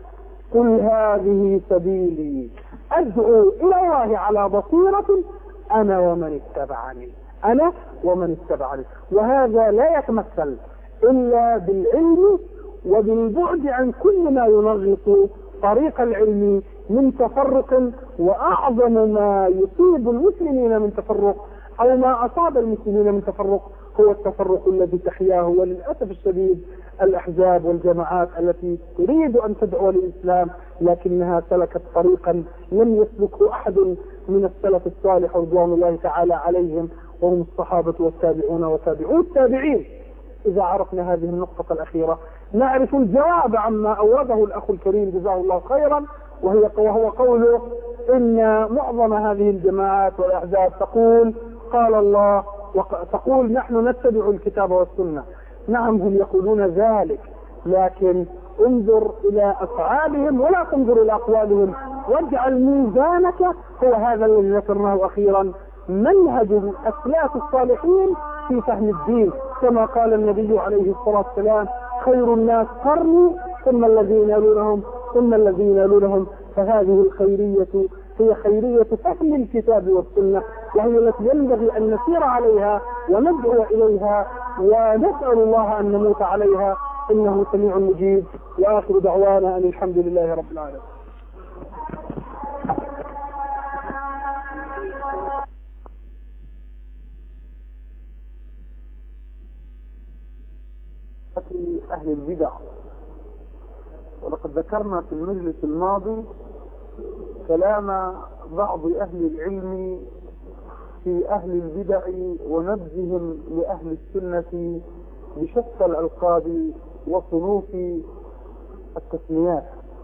قل هذه سبيلي أدعو إلى الله على بصيرة أنا ومن اتبعني أنا ومن اتبعني. وهذا لا يتمثل إلا بالعلم وبالبعد عن كل ما ينغص طريق العلم من تفرق، وأعظم ما يصيب المسلمين من تفرق أو ما أصاب المسلمين من تفرق هو التفرق الذي تحياه وللأسف الشديد الأحزاب والجماعات التي تريد أن تدعو للإسلام لكنها سلكت طريقا لم يسلكه أحد من السلف الصالح رضوان الله تعالى عليهم، وهم الصحابة والتابعون وتابعو التابعين. إذا عرفنا هذه النقطة الأخيرة نعرف الجواب عما أورده الأخ الكريم جزاه الله خيرا، وهي وهو قوله إن معظم هذه الجماعات والأحزاب تقول قال الله وتقول نحن نتبع الكتاب والسنة. نعم هم يقولون ذلك، لكن انظر إلى أفعالهم ولا تنظر إلى أقوالهم، واجعل ميزانك هو هذا الذي ذكرناه أخيرا: منهج الأسلاف الصالحين في فهم الدين، كما قال النبي عليه الصلاة والسلام: خير الناس قرني ثم الذين يلونهم ثم الذين يلونهم. فهذه الخيرية هي خيرية فهم الكتاب والسنة، وهي التي ينبغي أن نسير عليها وندعو إليها ونسأل الله أن نموت عليها، إنه سميع مجيب. وآخر دعوانا أن الحمد لله رب العالمين. أهل البدع، ولقد ذكرنا في المجلس الماضي كلام بعض أهل العلم في أهل البدع ونبذهم لأهل السنة بشتى الألقاب وصنوف التسميات.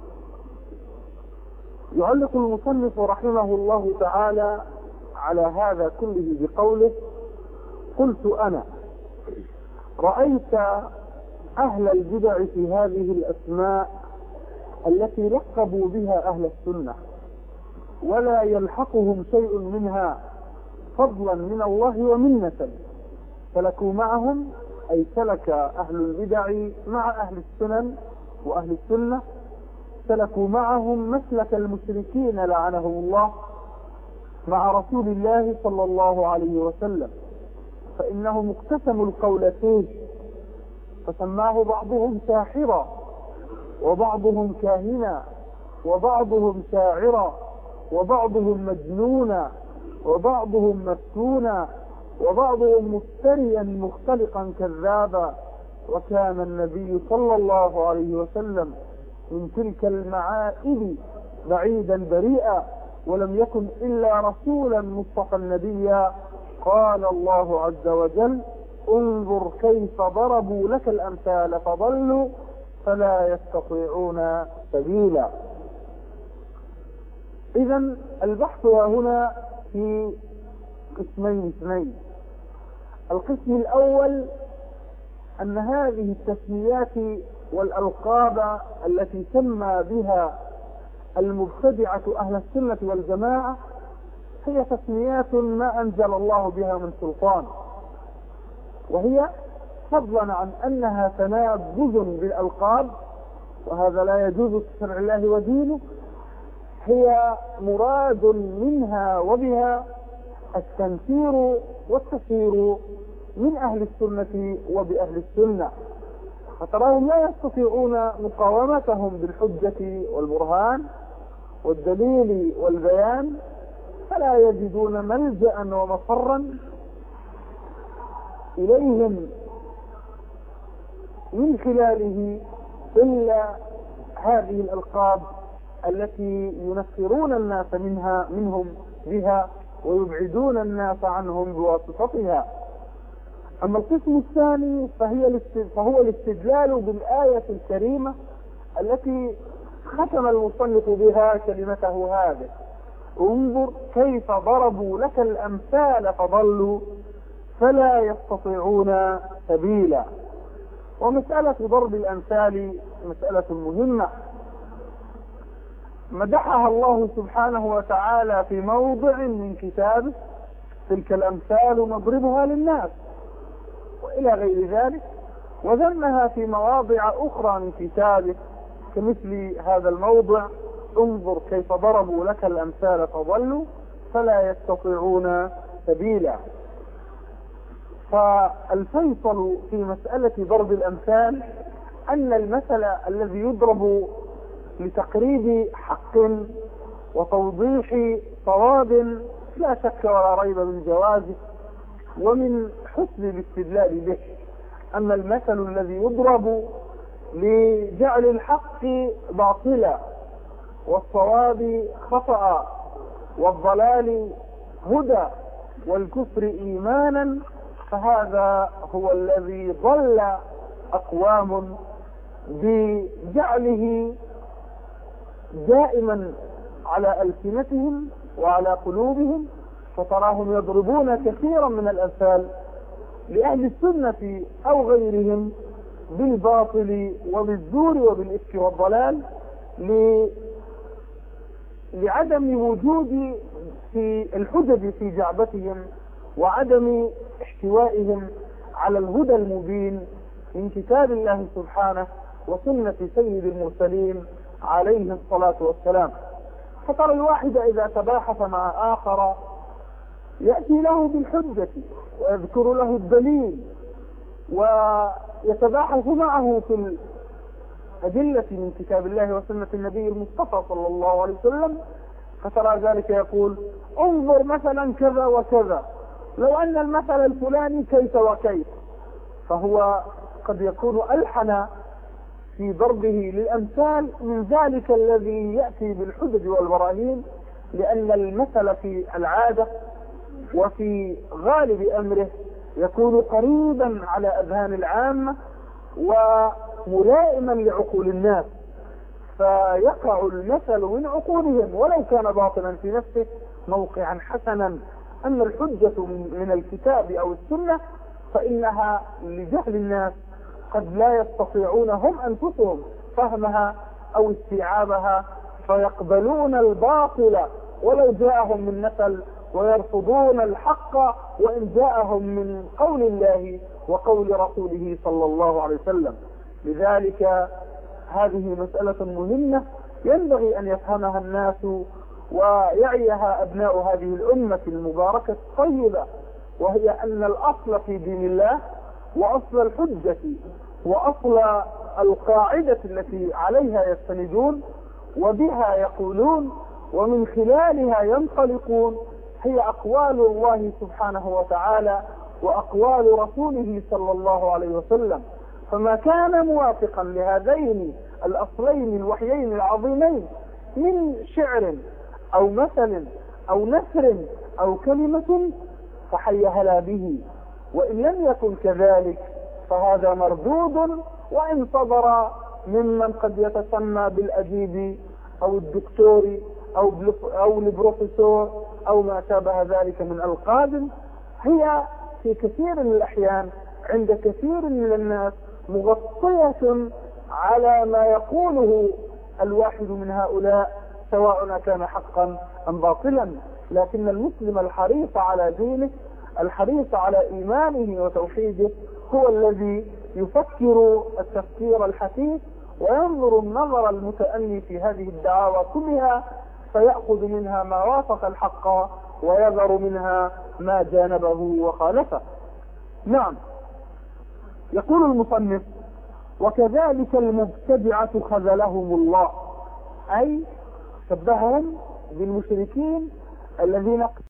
يعلق المصنف رحمه الله تعالى على هذا كله بقوله: قلت أنا رأيت أهل البدع في هذه الأسماء التي لقبوا بها أهل السنة ولا يلحقهم شيء منها فضلا من الله ومنة، سلكوا معهم، أي سلك أهل البدع مع أهل السنن وأهل السنة، سلكوا معهم مسلك المشركين لعنهم الله مع رسول الله صلى الله عليه وسلم، فإنهم اقتسموا القولتين، فسماه بعضهم ساحرا وبعضهم كاهنا وبعضهم شاعرا وبعضهم مجنونا وبعضهم مفتونا وبعضهم مفتريا مختلقا كذابا. وكان النبي صلى الله عليه وسلم من تلك المعائب بعيدا بريئا، ولم يكن إلا رسولا مصطفى نبيا. قال الله عز وجل: انظر كيف ضربوا لك الأمثال فضلوا فلا يستطيعون سبيلا. إذن البحث هنا في قسمين اثنين. القسم الأول أن هذه التسميات والألقاب التي سمى بها المبتدعة أهل السنة والجماعة هي تسميات ما أنزل الله بها من سلطان، وهي فضلا عن أنها تنابذ بالألقاب، وهذا لا يجوز في شرع الله ودينه، هي مراد منها وبها التنفير والتسيير من أهل السنة وبأهل السنة، فتراهم لا يستطيعون مقاومتهم بالحجة والبرهان والدليل والبيان، فلا يجدون ملجأ ومفرا إليهم من خلاله إلا هذه الألقاب التي ينفرون الناس منها منهم بها ويبعدون الناس عنهم بواسطتها. أما القسم الثاني فهي فهو الاستدلال بالآية الكريمة التي ختم المصنف بها كلمته هذه: انظر كيف ضربوا لك الأمثال فضلوا فلا يستطيعون سبيلا. ومسألة ضرب الأمثال مسألة مهمة مدحها الله سبحانه وتعالى في موضع من كتابه: تلك الأمثال نضربها للناس، وإلى غير ذلك، وذمها في مواضع أخرى من كتابه كمثل هذا الموضع: انظر كيف ضربوا لك الأمثال فضلوا فلا يستطيعون سبيلا. فالفيصل في مسألة ضرب الأمثال أن المثل الذي يضرب لتقريب حق وتوضيح صواب لا شك ولا ريب من جوازه ومن حسن الاستدلال به. أما المثل الذي يضرب لجعل الحق باطلا والصواب خطأ والضلال هدى والكفر إيمانا، فهذا هو الذي ضل أقوام بجعله دائما على ألسنتهم وعلى قلوبهم، فتراهم يضربون كثيرا من الأمثال لأهل السنة أو غيرهم بالباطل وبالزور وبالإفك والضلال لعدم وجود في الحجج في جعبتهم وعدم احتوائهم على الهدى المبين من كتاب الله سبحانه وسنة سيد المرسلين عليه الصلاة والسلام. فترى الواحد إذا تباحث مع آخر يأتي له بالحجة ويذكر له الدليل ويتباحث معه في الأدلة من كتاب الله وسنة النبي المصطفى صلى الله عليه وسلم، فترى ذلك يقول: انظر مثلا كذا وكذا، لو أن المثل الفلاني كيف وكيف. فهو قد يكون ألحن في ضربه للأمثال من ذلك الذي يأتي بالحجج والبراهين، لأن المثل في العادة وفي غالب أمره يكون قريبا على أذهان العامة وملائما لعقول الناس، فيقع المثل من عقولهم ولو كان باطلا في نفسه موقعا حسنا. أما الحجة من الكتاب أو السنة فإنها لجهل الناس قد لا يستطيعون هم أنفسهم فهمها أو استيعابها، فيقبلون الباطل ولو جاءهم من مثل ويرفضون الحق وإن جاءهم من قول الله وقول رسوله صلى الله عليه وسلم. لذلك هذه مسألة مهمة ينبغي أن يفهمها الناس ويعيها أبناء هذه الأمة المباركة الطيبة، وهي أن الأصل في دين الله وأصل الحجة وأصل القاعدة التي عليها يستندون وبها يقولون ومن خلالها ينطلقون هي أقوال الله سبحانه وتعالى وأقوال رسوله صلى الله عليه وسلم. فما كان موافقا لهذين الأصلين الوحيين العظيمين من شعر أو مثل أو نثر أو كلمة فحي هلا به، وإن لم يكن كذلك فهذا مردود وإن صدر ممن قد يتسمى بالأديب أو الدكتور أو أو البروفيسور أو ما شابه ذلك من ألقاب هي في كثير من الأحيان عند كثير من الناس مغطية على ما يقوله الواحد من هؤلاء سواء كان حقا أم باطلا. لكن المسلم الحريص على دينه الحريص على إيمانه وتوحيده هو الذي يفكر التفكير الحثيث وينظر النظر المتأني في هذه الدعاوى كلها فيأخذ منها ما وافق الحق ويذر منها ما جانبه وخالفه. نعم، يقول المصنف: وكذلك المبتدعة خذلهم الله، أي شبههم بالمشركين الذين